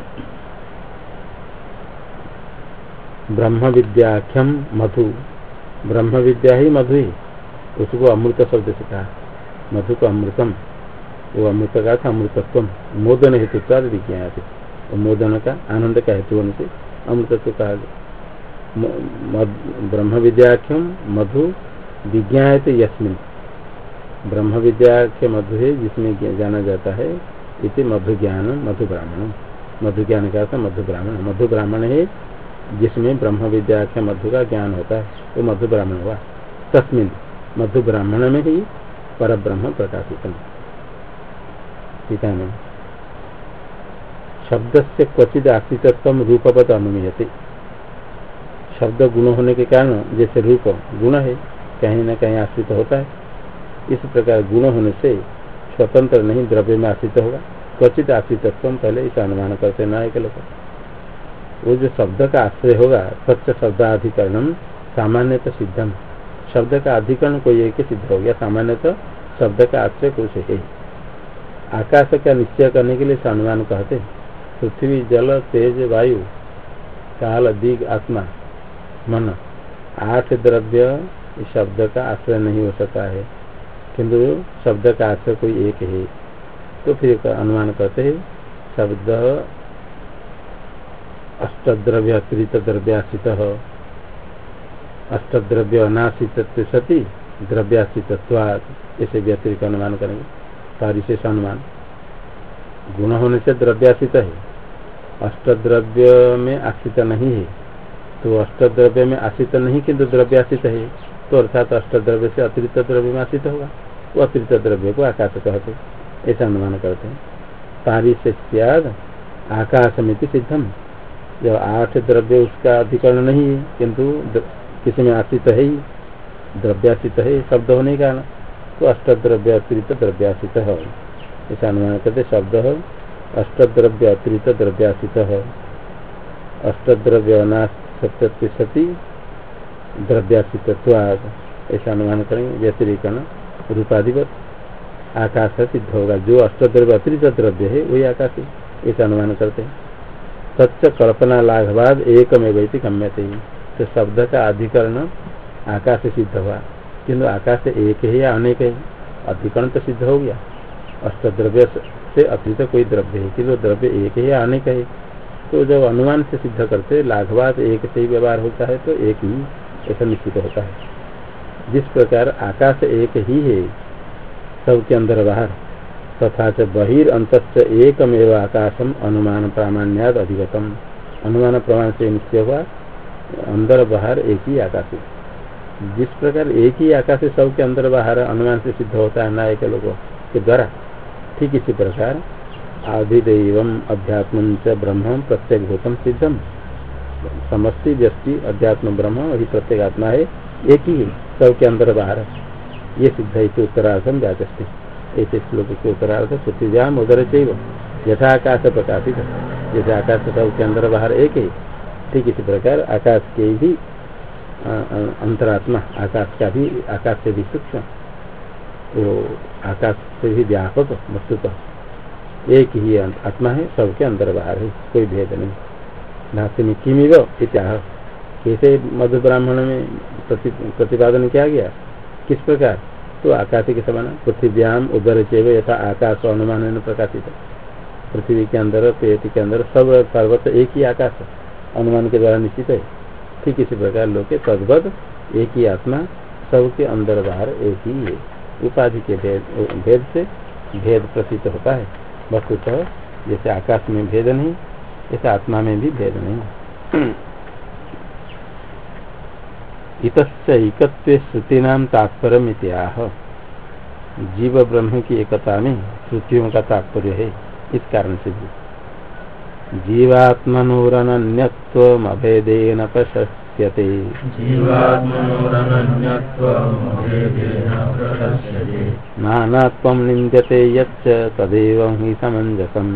ब्रह्म विद्याख्यम मधु ब्रह्म विद्या ही मधु ही उसको अमृत शब्द से कहा मधु को अमृतम वो अमृत का था अमृतत्व मोदन हेतु विज्ञान थे मोदन का आनंद का हेतु होने से अमृतत्व कहा गया। ब्रह्म विद्याख्यम मधु विज्ञात यस्मिन ब्रह्म विद्याख्य मधु है जिसमें जाना जाता है इति मधु ज्ञान मधु ब्राह्मण मधु ज्ञान का था मधु ब्राह्मण है जिसमें ब्रह्म विद्याख्य मधु का ज्ञान होता है वो मधु ब्राह्मण हुआ। तस्मिन मधु ब्राह्मण में ही पर ब्रह्म प्रकाशित है। शब्द से क्वचित आश्रितत्व रूपवत अनुमीयते शब्द गुण होने के कारण जैसे रूप गुण है कहीं न कहीं आश्रित होता है इस प्रकार गुण होने से स्वतंत्र नहीं द्रव्य में आश्रित होगा। क्वचित आश्रितत्व पहले इसे अनुमान करते न एक लोग वो जो शब्द का आश्रय होगा सत्य शब्दाधिकरण सामान्यतः सिद्धम शब्द का अधिकरण कोई एक सिद्ध हो गया सामान्यतः शब्द का आश्रय कुछ है। आकाश का निश्चय करने के लिए अनुमान कहते पृथ्वी जल तेज वायु काल दिग आत्मा मन 8 द्रव्य इस शब्द का आश्रय नहीं हो सकता है, किंतु शब्द का आश्रय कोई एक है, तो फिर अनुमान करते हैं शब्द अष्टद्रव्य अतिरिक्त द्रव्याश्रित, अष्टद्रव्य अनाश्रित सती द्रव्याश्रितत्वात्, ऐसे व्यतिरिक्त अनुमान करेंगे। परिशेष अनुमान गुण होने से द्रव्याश्रित है, अष्टद्रव्य में आश्रित नहीं है, तो अष्टद्रव्य में आश्रित नहीं किंतु द्रव्याश्रित है, तो अर्थात अष्टद्रव्य से अतिरिक्त द्रव्य में आश्रित होगा, वो अतिरिक्त द्रव्य को आकाश कहते, ऐसा अनुमान करते हैं। पारिशेष्याद आकाशमिति सिद्धम, जब 8 द्रव्य उसका अधिकरण नहीं है किंतु किसी में आश्रित है ही, द्रव्याश्रित है शब्द होने का, तो अष्टद्रव्य अतिरिक्त द्रव्याश्रित है, ऐसा अनुमान करते। शब्द अष्टद्रव्य अतिरिक्त द्रव्याश्रित, अष्टद्रव्य अनाश्रित सती द्रव्याश्रितत्वात्, ऐसा अनुमान करेंगे। व्यतिरिक्त रूपाधिपत आकाश सिद्ध होगा, जो अष्टद्रव्य अतिरिक्त द्रव्य है वही आकाश है, ऐसा अनुमान करते हैं। सच्च कल्पना लाघवाद एकमेव इति गम्यते, तो शब्द का अधिकरण आकाश से सिद्ध हुआ, किंतु आकाश एक है या अनेक है, अधिकरण तो सिद्ध हो गया। अष्टद्रव्य से अतिरिक्त कोई द्रव्य है, किंतु द्रव्य एक है या अनेक है, तो जब अनुमान से सिद्ध करते लाघवाद एक से ही व्यवहार होता है, तो एक ही ऐसा निश्चित होता है। जिस प्रकार आकाश एक ही है सबके अंदर बाहर, तथा च बहिर्अंतश्च एकमेव आकाशम अनुमान प्रामाण्याद अधिगतम, अनुमान प्रमाण से निश्चय हुआ अंदर बाहर एक ही आकाश है। जिस प्रकार एक ही आकाश है सबके अंदर बाहर अनुमान से सिद्ध होता है नायक लोगों के द्वारा, ठीक इसी प्रकार आदिदेवम अध्यात्म च ब्रह्म प्रत्येक भूतम सिद्धम, समष्टि व्यष्टि अध्यात्म ब्रह्म वही प्रत्येक आत्मा है, एक ही है सबके अंदर बाहर, ये सिद्ध है। उत्तरार्थम व्याचस्ते, ऐसे श्लोक के उत्तरार्थ पृथ्व्याम उदर चैव यथा आकाश प्रकाशित, जैसे आकाश सबके अंदर बाहर एक है, ठीक इसी प्रकार आकाश के भी अंतरात्मा, आकाश का भी, आकाश से भी सूक्ष्म, वो आकाश से भी व्यापक वस्तुतः एक ही आत्मा है, सबके अंदर बाहर है, कोई भेद नहीं। भाष्य में किमिव इत्याह, कैसे मधु ब्राह्मण में प्रतिपादन किया गया, किस प्रकार, तो आकाश के समान पृथ्व्याम उदर चैव यथा आकाश अनुमान प्रकाशित, पृथ्वी के अंदर पेट के अंदर सब सर्वत्र एक ही आकाश अनुमान के द्वारा निश्चित है, ठीक इसी प्रकार लोग के तद्वद एक ही आत्मा सबके अंदर बाहर एक ही है। उपाधि के भेद से भेद प्रतीत होता है, वस्तुतः जैसे आकाश में भेद नहीं, ऐसे आत्मा में भी भेद नहीं। इतस्यैकत्वे श्रुतीनां तात्पर्यम् इत्याह, जीव ब्रह्म की एकता में श्रुतियों का तात्पर्य है, इस कारण से भी जीवात्मनोरनन्यत्वम् अभेदेन प्रशस्यते, नानात्वं निन्द्यते यच्च तदेवं हि समञ्जसम्,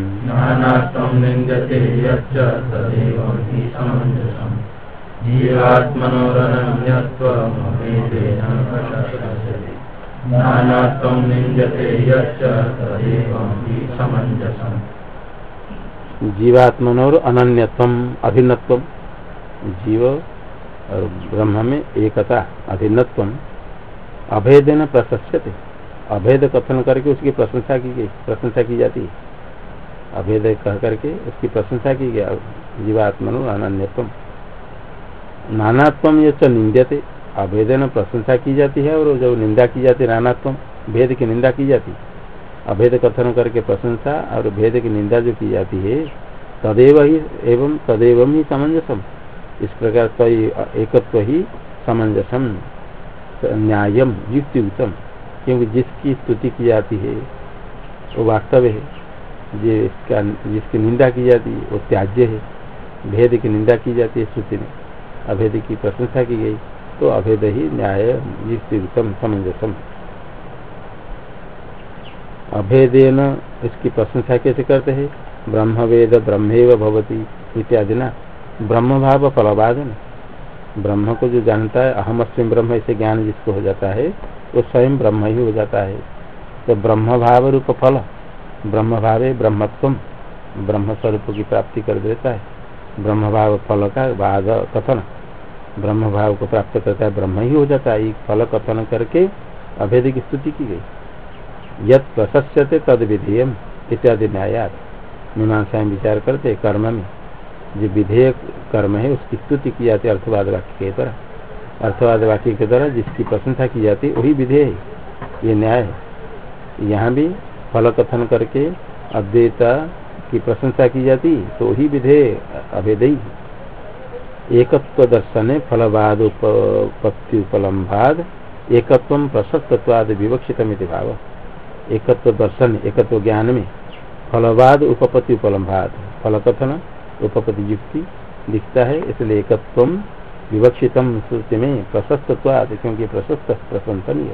जीवात्मनोर अनन्यत्वम अभिन्नत्वम, जीव और ब्रह्म में एकता अभिन्नत्वम अभेदेन प्रशस्यते, अभेद कथन करके उसकी प्रशंसा की गई, प्रशंसा की जाती है, अभेद कह करके उसकी प्रशंसा की गई। जीवात्मनोर अनन्यत्वम नानात्वम ये च निंद्यते, अभेदन प्रशंसा की जाती है और जो निंदा की जाती है नानात्वम, भेद की निंदा की जाती है। अभेद कथन करके प्रशंसा और भेद की निंदा जो की जाती है, तदेव ही एवं तदेवम ही समंजसम, इस प्रकार तय एकत्व ही समंजसम न्यायम युक्तियुक्तम, क्योंकि जिसकी स्तुति की जाती है वो वास्तव है, जिसकी निंदा की जाती है वो त्याज्य है। भेद की निंदा की जाती है श्रुति में, अभेद की प्रशंसा की गई, तो अभेद ही न्याय युक्तियुक्तम समंजसम। अभेदेन इसकी प्रशंसा कैसे करते हैं, ब्रह्म वेद ब्रह्मेव भवति इत्यादि ना, ब्रह्म भाव फलवादन, ब्रह्म को जो जानता है अहमस्मि ब्रह्म, ऐसे ज्ञान जिसको हो जाता है वो स्वयं ब्रह्म ही हो जाता है। तो ब्रह्म भाव रूप फल, ब्रह्म भावे ब्रह्मत्वम, ब्रह्म स्वरूप की प्राप्ति कर देता है। ब्रह्म भाव फल का वाद कथन, ब्रह्म भाव को प्राप्त करता है ब्रह्म ही हो जाता है। फल कथन करके अभेद की स्तुति की गई। यत् प्रशस्यते तद विधेयम इत्यादि न्यायात मीमांसा में विचार करते कर्म में जो विधेयक कर्म है उसकी स्तुति की जाती है अर्थवाद वाक्य के द्वारा। अर्थवाद वाक्य के द्वारा जिसकी प्रशंसा की जाती है वही विधेय है, ये न्याय है। यहाँ भी फल कथन करके अद्वैता की प्रशंसा की जाती तो वही विधेय अभेद ही। एकत्व दर्शने फलवाद उपपत्ति उपलम्भाद एकत्व प्रसक्तत्वाद विवक्षितमिति भाव। एकत्व दर्शन एकत्व ज्ञान में फलवाद उपपत्ति उपलम्भाद फल कथन उपपत्ति युक्ति दिखता है, इसलिए एकत्व विवक्षितम श्रुति में प्रशस्तत्वाद क्योंकि प्रशस्त प्रशंसनीय।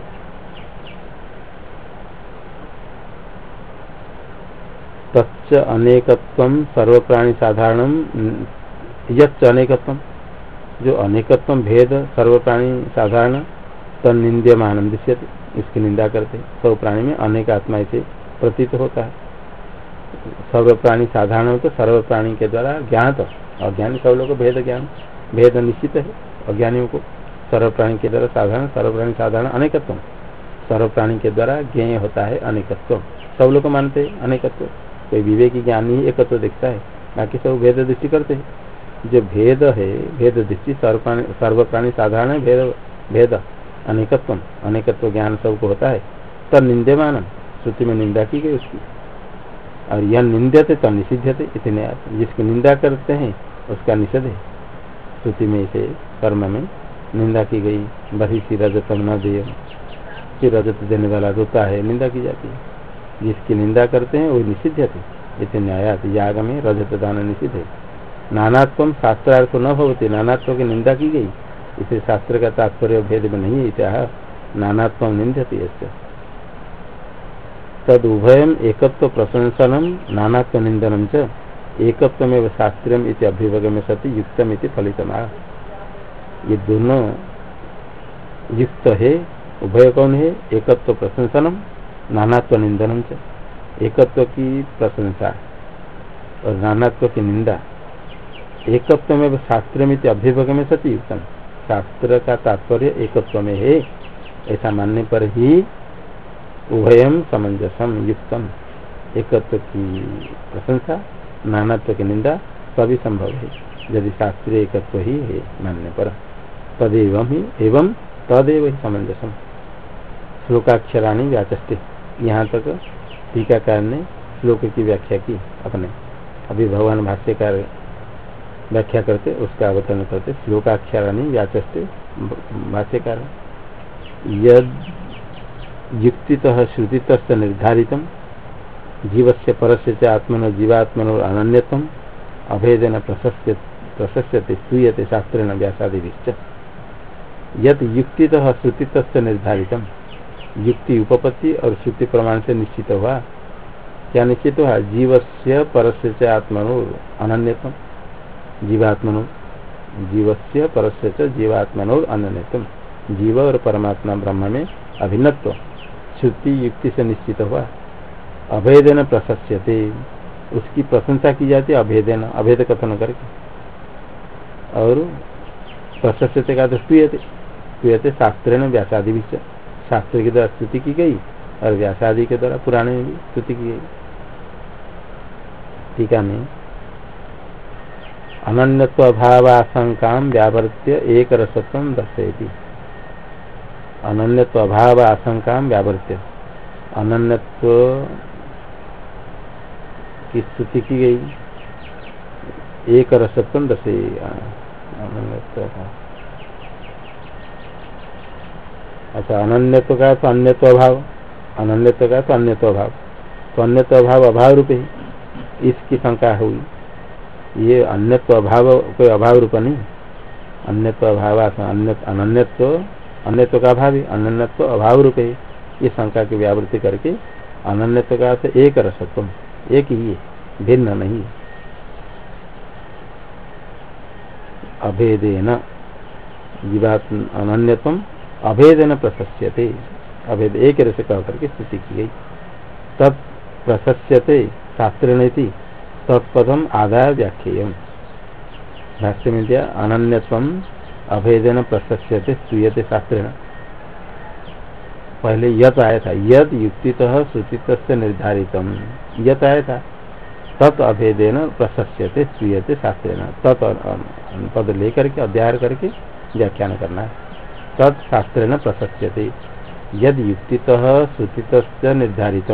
तच्च अनेकत्वम सर्वप्राणी साधारणम यच्च अनेकत्वम जो अनेकत्वम भेद सर्वप्राणी साधारण तन्निंद्यमानम दृश्यते इसकी निंदा करते। सब प्राणी में अनेक आत्मा से प्रतीत होता है। सर्वप्राणी साधारण हो तो सर्वप्राणी के द्वारा ज्ञात अज्ञानी सब लोग भेद ज्ञान भेद निश्चित है। अज्ञानियों को सर्वप्राणी के द्वारा साधारण सर्वप्राणी साधारण अनेकत्व सर्वप्राणी के द्वारा ज्ञेय होता है अनेकत्व। सब लोग मानते हैं अनेकत्व। कोई विवेकी ज्ञानी एकत्व देखता है, बाकी सब भेद दृष्टि करते हैं। जो भेद है भेद दृष्टि सर्वप्राणी साधारण है भेद भेद अनेकत्व अनेकत्व ज्ञान सबको होता है। तब निंद्यमान श्रुति में निंदा की गई उसकी। और यह निंद्यते तब निषिध्यते इतने जिसकी निंदा करते हैं उसका निषेध है। श्रुति में इसे कर्म में निंदा की गई। बही सी रजतम न दे फिर रजत देने वाला रोता है निंदा की जाती है। जिसकी निंदा करते हैं वही निषिध्यते इतने न्यायात। याग में रजत दान निषिद्ध है। नानात्व शास्त्रार्थ न भवती नानात्व की निंदा की गई, इसे शास्त्र का तात्पर्य भेद में नहीं है। इत्याह नानात्व निंदती तद उभयम एकत्व प्रशंसनम नानात्व निंदनम च एकत्वमेव शास्त्रीयम इति अभिभगम सति युक्तम इति फलितमा। ये दोनों युक्त है। उभय कौन है? एकत्व प्रशंसनम नानात्व निंदनम च एकत्व की प्रशंसा और नानात्व की निंदा। एकत्वमेव शास्त्रीयम इति अभिभगम सति युक्तम शास्त्र का तात्पर्य एकत्व में है ऐसा मानने पर ही उभयम समंजसम युक्तम एकत्व की प्रशंसा नानात्व की निंदा सभी संभव है यदि शास्त्रीय एकत्व ही है मानने पर। तदेव ही एवं तदेव ही समंजसम। श्लोकाक्षराणी व्याचष्टे यहाँ तक टीकाकार ने श्लोक की व्याख्या की अपने। अभी भगवान भाष्यकार व्याख्या करते उसका अवतरण करते। श्लोकाक्षराणी व्याचष्टे भाष्यकार यद युक्तितः श्रुतितश्च निर्धारितम् जीवस्य परस्य च आत्मनो जीवात्मनो अनन्यत्वम् अभेदेन प्रशस्यते स्तूयते शास्त्रेण व्यासादिभिश्च। यत् युक्तितः श्रुतितश्च निर्धारितम् युक्ति उपपत्ति और श्रुति प्रमाण से निश्चित हुआ। क्या निश्चित हुआ? जीवस्य परस्य च आत्मनो अनन्यत्वम् जीवात्मनो जीवस्य परस्य च जीवात्मनो अनन्यत्वम् जीव और परमात्मा ब्रह्म में अभिन्नत्व श्रुति युक्ति से निश्चित हुआ। अभेदेन प्रशस्यते उसकी प्रशंसा की जाती है अभेदेन अभेद कथन करके। और प्रशस्यते का स्तूयते शास्त्रेण व्यासादि भी शास्त्र के द्वारा स्तुति की गई और व्यासादि के द्वारा पुराण में भी स्तुति की गई। टीका में अनन्यत्व भावाशंका व्यावर्त्य एक रसत्वं दर्शयति। अनन्यत्व अभाव आशंका व्यावर्त्य अनन्यत्व की स्तुति की गई एक रसत्वं दर्शे। अच्छा अनन्यत्व का तो अन्यत्व अभाव अनन्यत्व का तो अन्यत्व अभाव तो अन्यत्व अभाव अभाव रूप है इसकी शंका हुई। ये अन्यत्व अभाव कोई अभाव रूप नहीं। अन्यत्व अभाव अनन्यत्व अन्यत्व का अभाव अनन्यत्व अभाव रूप है ये शंका की व्यावृत्ति करके अनन्यत्व का अर्थ एक रसत्व एक ही है भिन्न नहीं। अभेदेन जीवात्म अनन्यत्वम अभेदेन प्रशस्यते अभेद एक रस कह करके स्तुति की गई। तत् प्रशस्यते शास्त्रेण तत्पदम आदाय व्याख्येयम्। भाष्य में दिया अनन्यत्वम अभेदेन प्रशस्यते स्तूयते शास्त्रेण। पहले यत आया था, यद युक्तितः श्रुतित निर्धारित यत आया था, तत् अभेदेन प्रशस्यते स्तूयते शास्त्रेण। तत् पद लेकर के अध्याय करके व्याख्यान करना है। तत् शास्त्रेण प्रशस्यते यद युक्तितः श्रुतित निर्धारित।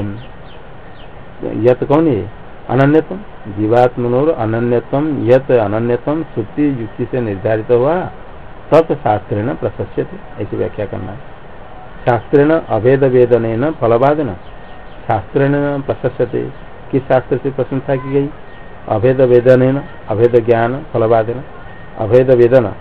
यत कौन है? अनन्यतम, जीवात्मनोर अनन्यतम, यत अनन्यतम श्रुति युक्ति से निर्धारित हुआ, तत् शास्त्रेण प्रशस्यते, ऐसी व्याख्या करना है। शास्त्रेण अभेद वेदन फलवादन, शास्त्रेण प्रशस्यते, किस शास्त्र से प्रशंसा की गई? अभेद वेदन, अभेद ज्ञान फलवादन। अभेद वेदन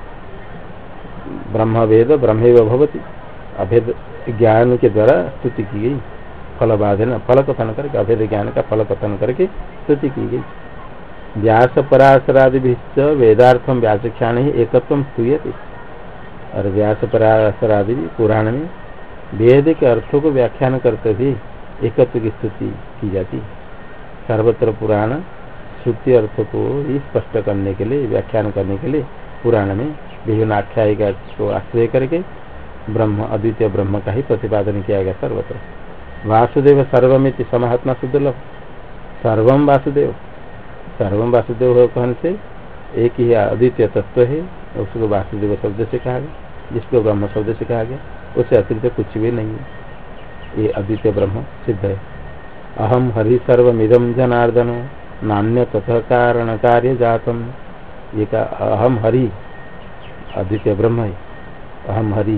ब्रह्म वेद ब्रह्मेव भवति, अभेद ज्ञान के द्वारा स्तुति की गई। फलवादन, फल कथन करके, अभेद ज्ञान का फल कथन करके स्तुति की गई। व्यास पराशरादि वेदार्थम व्याख्यान ही एकत्व स्तूयते। और व्यास पराशरादि पुराण में वेद के अर्थों को व्याख्यान करते हुए एकत्व की स्तुति की जाती। सर्वत्र पुराण श्रुति अर्थ को ही स्पष्ट करने के लिए, व्याख्यान करने के लिए पुराण में विभिन्न आख्यायिका को आश्रय करके ब्रह्म, अद्वितीय ब्रह्म का ही प्रतिपादन किया गया सर्वत्र। वासुदेव सर्वमिति समात्मा सुदुर्लभ, सर्वम वासुदेव, सर्वम वासुदेव कहने से एक ही अद्वितीय तत्व है, उसको वासुदेव शब्द से कहा गया, जिसको ब्रह्म शब्द से कहा गया, उससे अतिरिक्त कुछ भी नहीं है। ये अद्वितीय ब्रह्म सिद्ध है। अहम हरि सर्वमिदं जनार्दन नान्य तथा कारण कार्य जातम। ये का अहम हरि अद्वितीय ब्रह्म है। अहम हरि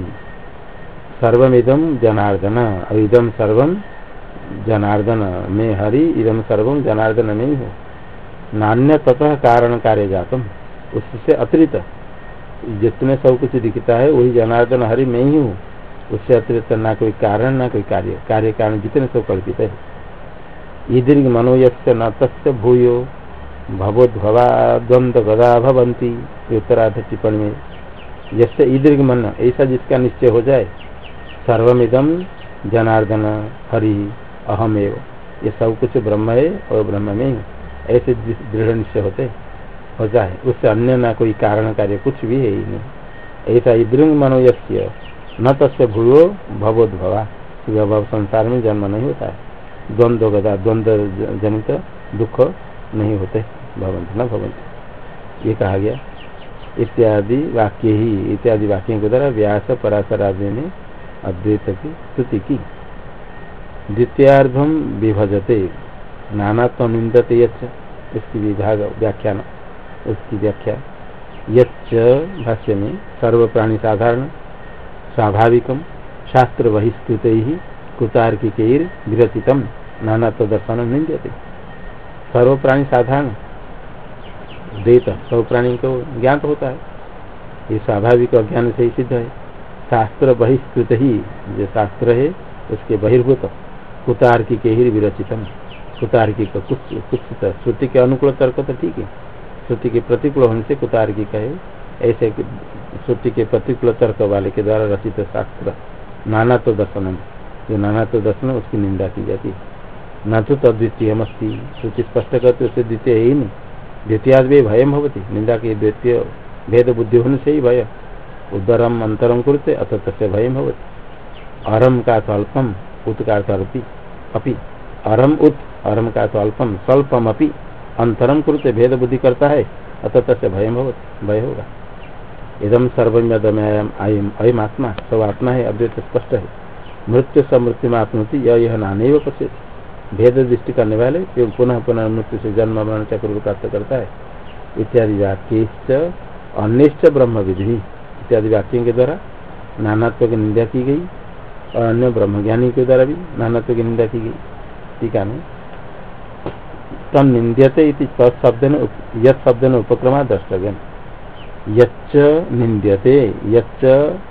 सर्वमिदं जनार्दन, इदम सर्वम जनार्दन, मैं हरि, इदम सर्वम जनार्दन में ही हूँ। नान्य ततः कारण कार्य जातम, उससे अतिरिक्त जितने सब कुछ दिखता है वही जनार्दन हरि में ही हूँ, उससे अतिरिक्त ना कोई कारण ना कोई कार्य, कार्य कारण जितने सब कल्पित है। ईदृग मनोयस्य न तस्य भूयो भवोद्भवा द्वंद्व गदा भवंती, उत्तरार्ध टिप्पणी में, जैसे ईदृग मन, ऐसा जिसका निश्चय हो जाए, सर्वमिदम जनार्दन हरि अहमेव, ये सब कुछ ब्रह्म है और ब्रह्म में ही, ऐसे दृढ़ निश्चय होते हो जाए, उससे अन्य ना कोई कारण कार्य कुछ भी है ही नहीं। ऐसा ईदृग मनोयस्य न तस्य भूयो भवोद्भवा, भव संसार में जन्म नहीं होता है, द्वंद्व गदा, द्वंद्व जनित दुख नहीं होते, भवंत न भवंत, ये कहा गया। इत्यादि वाक्य ही, इत्यादि वाक्यों के द्वारा व्यास पराशर आदि ने अद्वैत की स्तुति की। द्वितीयार्धम विभजते नानात्व निंदते यच्च, इसकी विभाग व्याख्यान, उसकी व्याख्या। यच्च भाष्य में सर्व प्राणी साधारण स्वाभाविकम शास्त्र बहिष्कृत ही कुतार्किकैर विरचितम नानात्व दर्शन निंद्यते। सर्व प्राणी साधारण द्वैत, सर्व प्राणी को ज्ञात होता है, ये स्वाभाविक अज्ञान से ही सिद्ध है। शास्त्र बहिष्कृत ही, जो शास्त्र है उसके बहिर्भूत, कुतार्किक ही विरचितम, कुतार्किक कुछ श्रुति के अनुकूल तर्क तो ठीक है, श्रुति के प्रतिकूल होने से कुतार्किक है, ऐसे श्रुति के प्रतिकूल तर्क वाले के द्वारा रचित शास्त्र नानात्व दर्शनम, जो नानात्व दर्शन उसकी निंदा की जाती है। न तो तद्वितीय मस्ती, श्रुति स्पष्ट करते उससे द्वितीय है ही नहीं, द्वितीयाद भी भयम भवती, निंदा की द्वितीय भेद बुद्धि होने से ही भय, उदरम अंतरम कुरुते अथ तस्य भयम भवती। अरम का तो अल्पम, उत का तो अपि, अरम उत, अरम का तो अल्पम स्वल्पम अपि, अंतरम कुरुते भेद बुद्धि करता है, अथ तस्य भयम भवती, भय होगा। इदम सर्वम्यदमयम अयम आत्मा, सब आत्मा है, अद्वैत स्पष्ट है। मृत्यु समृत्यु में आत्मति यह नानैव पश्यति, भेद दृष्टि करने वाले पुनः पुनः मृत्यु से जन्म मरण चक्र को प्राप्त करता है। इत्यादि वाक्य अन्यश्च ब्रह्म विधि, इत्यादि वाक्यों के द्वारा नानात्व की निंदा की गई और अन्य ब्रह्मज्ञानी के द्वारा भी नानात्व की निंदा की गई। टीका में तम निंद्यते इति तत्शब्देन यत् शब्देन उपक्रमा द्रष्टव्यम। यच्च निंद्यते, यच्च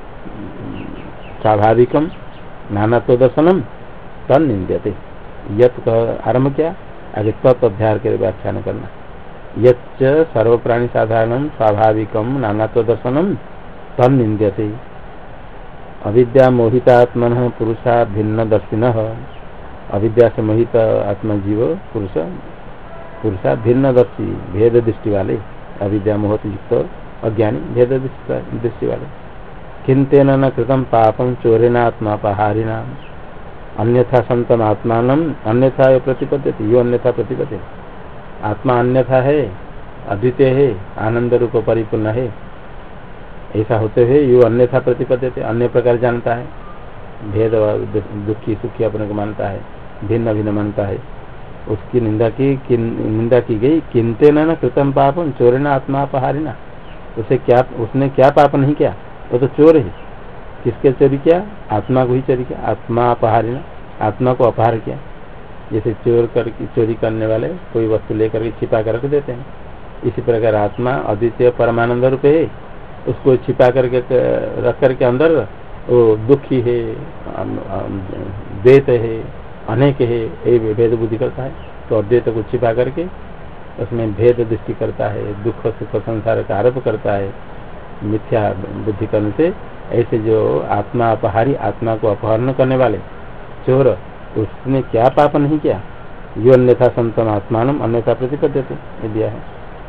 स्वाभाविकम नानात्व दर्शनम तन निंद्यते, यत् का आरम्भ किया, आगे तत् अध्याय के व्याख्यान करना। यच्च सर्व प्राणी साधारणम स्वाभाविकम नानात्व दर्शनम तन निंद्यते। अविद्या मोहितात्मन पुरुषा भिन्न दर्शिनः, अविद्या से मोहित आत्मा जीव पुरुषा भिन्न दर्शी, भेद दृष्टि वाले, अविद्या मोहित युक्त अज्ञानी भेद दृष्टि वाले। किंतेन न कृतम पापम चोरेनात्मापहारिणा अन्यथा संतम आत्मान अन्यथा प्रतिपद्यते यो अन्यथा प्रतिपद्यते। आत्मा अन्यथा है, अद्वितीय है, आनंद रूप परिपूर्ण है, ऐसा होते हुए यो अन्यथा प्रतिपद्यते अन्य प्रकार जानता है, भेद दुखी सुखी अपने को मानता है, भिन्न भिन्न मानता है, उसकी निंदा की गई। किंतेन न कृतम पापम चोरेण आत्मापहारिणा, उसने क्या पाप नहीं किया, वो तो चोर है। किसके चोरी किया? आत्मा को ही चोरी किया, आत्मा अपहारिणा, आत्मा को अपहार किया। जैसे चोरी करने वाले कोई वस्तु लेकर के छिपा कर रख देते हैं, इसी प्रकार आत्मा अद्वितीय परमानंद रूप है, उसको छिपा करके रख करके अंदर वो दुखी है, द्वैत है, अनेक है, ये भेद बुद्धि करता है। तो अद्वैत को छिपा करके उसमें भेद दृष्टि करता है, दुख सुख संसार का आरोप करता है मिथ्या बुद्धि करने से। ऐसे जो आत्मा अपहारी, आत्मा को अपहरण करने वाले चोर, उसने क्या पाप नहीं किया। यो अन्यथा संतम आत्मान अन्यथा प्रतिपद्यते दिया है।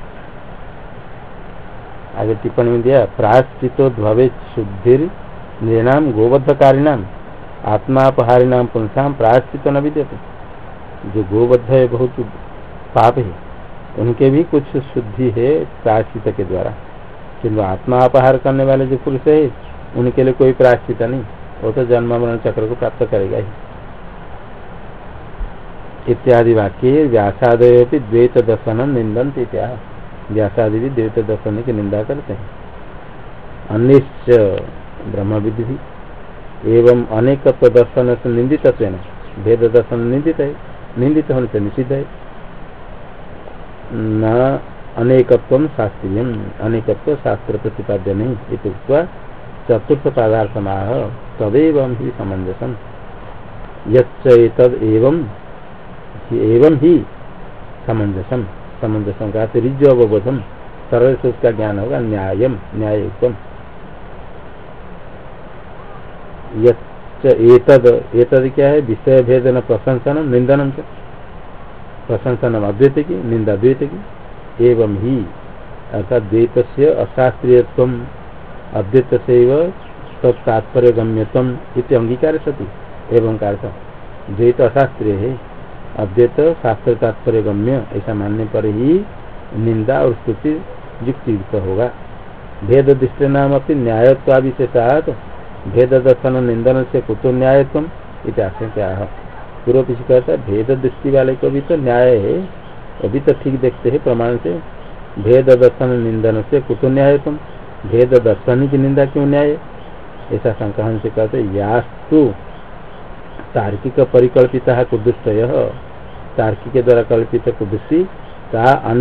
आगे टिप्पणी में दिया प्रायश्चितो भवे शुद्धिर नृणाम गोबद्धकारिणाम आत्मापहारिणाम पुंसाम प्रायश्चित न विद्यते। जो गोबद्ध है, बहुत पाप है, उनके भी कुछ शुद्धि है प्रायश्चित के द्वारा, किंतु आत्मा अपहार करने वाले जो पुरुष है उनके लिए कोई प्रायश्चित नहीं, वो तो जन्म मरण चक्र को प्राप्त करेगा ही। इत्यादि वाक्य व्यासादय द्वैत दर्शन निंदन्ति इत्या, व्यासादि भी द्वैत दर्शन की निंदा करते हैं। अनिश्च ब्रह्म विधि एवं अनेकत्व दर्शन से निंदित, भेद दर्शन निंदित है, निंदित होने से निषिद्ध है। न अनेकत्व शास्त्रीय, अनेकत्व शास्त्र प्रतिपाद्य नहीं इत्युक्त्वा चतुर्थ पदार्थमाह तदेव ही समंजसम। यद एवं ही समंजसम, समंजसम का ऋजु अवबोधम, सरल से उसका ज्ञान होगा, न्यायम न्याययुक्तम। एतद क्या है? विषय भेदन प्रशंसनम निंदनम च, प्रशंसनम अद्वैत की, निंदा द्वैत की। एवं ही अर्थात द्वैत से अशास्त्रीयत्वम अद्वैत से तत्तात्पर्य गम्यत्वम इति अंगीकार सती। एवं का द्वैत अशास्त्रीय है, अद्वैत शास्त्र तात्पर्य गम्य, ऐसा मानने पर ही निंदा और स्तुति युक्तियुक्त होगा। भेद दृष्टि नाम अपनी न्यायत्वाविशेषात् भेद दर्शन निंदन से कुतो न्यायत्वम इतिहास क्या है। पूर्व पीछे कहता है भेद दृष्टि वाले को भी तो न्याय है, अभी तो ठीक देखते हैं प्रमाण से। भेद दर्शन निंदन से कुतो न्यायत्वम, भेद दर्शन की निंदा क्यों न्याय, ऐसा शंका से कहते यास्तु तार्किक परिकल्पित कुदृष्टय, तार्किक के द्वारा कल्पित कुदृष्टि का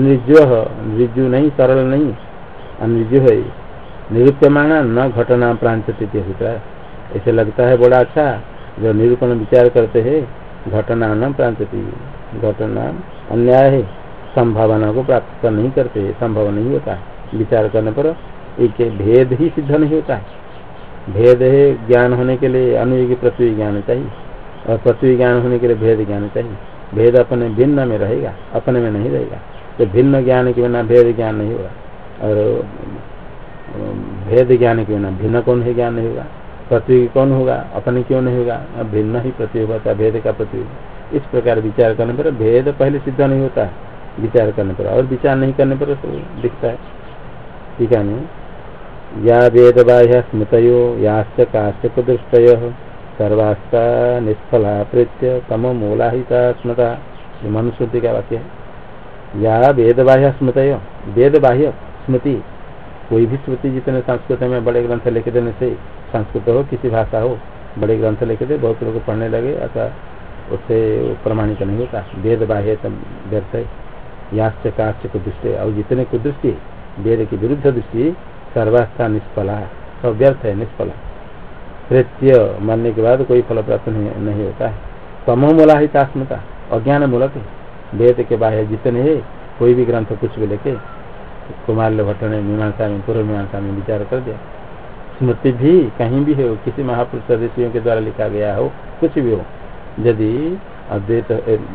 अनृजु नहीं, सरल नहीं, अनृजु है। निरूप्यमाना न घटना प्रांचती अभिप्राय, ऐसे लगता है बड़ा अच्छा, जो निरूपण विचार करते हैं घटना न प्रांचती, घटना अन्याय है, संभावना को प्राप्त नहीं करते, संभव नहीं होता है। विचार करने पर एक भेद ही सिद्ध नहीं होता है। भेद है ज्ञान होने के लिए अनुयोगी पृथ्वी ज्ञान चाहिए, और पृथ्वी ज्ञान होने के लिए भेद ज्ञान चाहिए। भेद अपने भिन्न में रहेगा, अपने में नहीं रहेगा। तो भिन्न ज्ञान के बिना भेद ज्ञान नहीं होगा, और भेद ज्ञान के बिना भिन्न कौन है ज्ञान नहीं होगा। पृथ्वी कौन होगा, अपने क्यों नहीं होगा, भिन्न ही पृथ्वी होता है, भेद का पृथ्वी। इस प्रकार विचार करने पर भेद पहले सिद्ध नहीं होता है, विचार करने पर, और विचार नहीं करने पर तो दिखता है। ठीक है नहीं, या वेद बाह्य स्मृतयो याश्च काश्च दृष्टयो सर्वास्ता निष्फला प्रीत्य तमो मूलाहिता स्मृता, ये मनुस्मृति का वाक्य है। या वेद बाह्य स्मृतयो, वेद बाह्य स्मृति, कोई भी स्मृति जितने संस्कृत में बड़े ग्रंथ लिख देने से, संस्कृत हो किसी भाषा हो, बड़े ग्रंथ लिख दे, बहुत लोग पढ़ने लगे, अथवा उससे प्रमाणित नहीं होता। वेद बाह्य व्यर्थ है। याश्च काश्च कुदृष्टि, और जितने कुदृष्टि वेद की विरुद्ध दृष्टि सर्वास्था निष्फला, सब व्यर्थ है, निष्फला। प्रेत्य मानने के बाद कोई फल प्राप्त नहीं होता है। तमो मूलाहित आस्मता, अज्ञान मूलक है। वेद के बाह्य जितने है, कोई भी ग्रंथ कुछ भी लेके, कुमार भट्ट ने मीमांसा में, पूर्व मीमांसा में विचार कर दिया। स्मृति भी कहीं भी हो, किसी महापुरुष ऋषियों के द्वारा लिखा गया हो, कुछ भी हो, यदि अद्वैत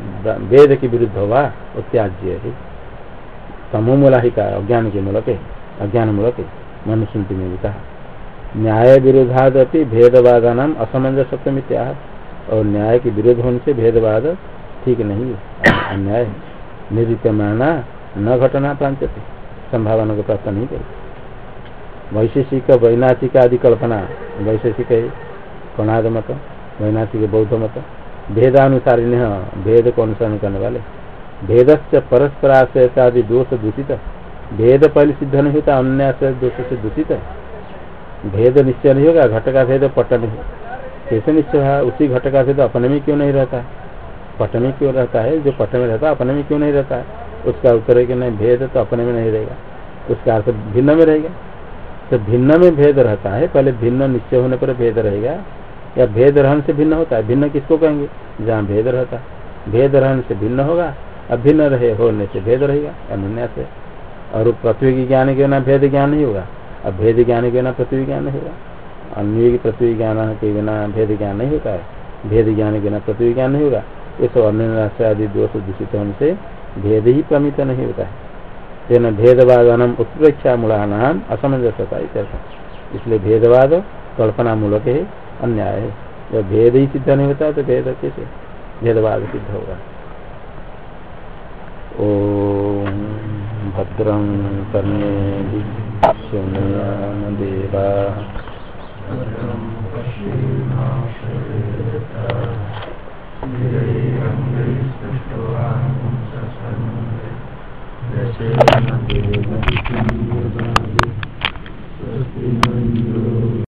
वेद के विरुद्ध होगा वो त्याज्य है। तमो मूलाहिका, अज्ञान के मूलक है। अज्ञान मूलक है। मनुस्मृति में भी कहा न्याय विरोधादपि भेदवादा नाम असमंजसत्व मित्या। और न्याय के विरोध होने से भेदवाद ठीक नहीं है, अन्याय। निरूपमाना न घटना प्रांचते, संभावना को प्राप्त नहीं करे। वैशेषिक वैनाशिक आदि कल्पना, वैशेषिक है कणाद मत, वैनाशिक बौद्ध मत, भेदानुसारिण भेद को अनुसरण करने वाले। भेदस्य परस्पर आश्रय आदि दोष दूषित, भेद पहले सिद्ध नहीं होता, अन्य आश्रय दोष से दूषित है। भेद निश्चय नहीं होगा, घट का भेद पट में कैसे निश्चय है? उसी घट का भेद अपने में क्यों नहीं रहता है? पट में क्यों रहता है? जो पट में रहता है अपने में क्यों नहीं रहता है? उसका उत्तर है कि नहीं, भेद तो अपने में नहीं रहेगा, उसका अर्थ भिन्न में रहेगा। तो भिन्न में भेद रहता है, पहले भिन्न निश्चय होने पर भेद रहेगा, या भेद रहन से भिन्न होता है? भिन्न किसको कहेंगे? जहाँ भेद रहता है। भेद रहन से भिन्न होगा, अब भिन्न रहे होने से भेद रहेगा अन्य से। और पृथ्वी की ज्ञान के बिना भेद ज्ञान नहीं होगा, अब भेद ज्ञान के बिना पृथ्वी ज्ञान नहीं होगा। अन्य की पृथ्वी ज्ञान के बिना भेद ज्ञान नहीं होता है, भेद ज्ञान के बिना पृथ्वी ज्ञान नहीं होगा। ये सब अन्य आदि दोष दूषित होने से भेद ही प्रमित नहीं होता है। तेना भेदवादनम उत्प्रेक्षा मूलानाम असमंजसता, इसलिए भेदवाद कल्पना मूलक है, अन्याय है। जब भेद ही सिद्ध नहीं होता तो भेद कैसे भेदवाद सिद्ध होगा। ओम भद्रं कर्णे शृणुयाम देवा।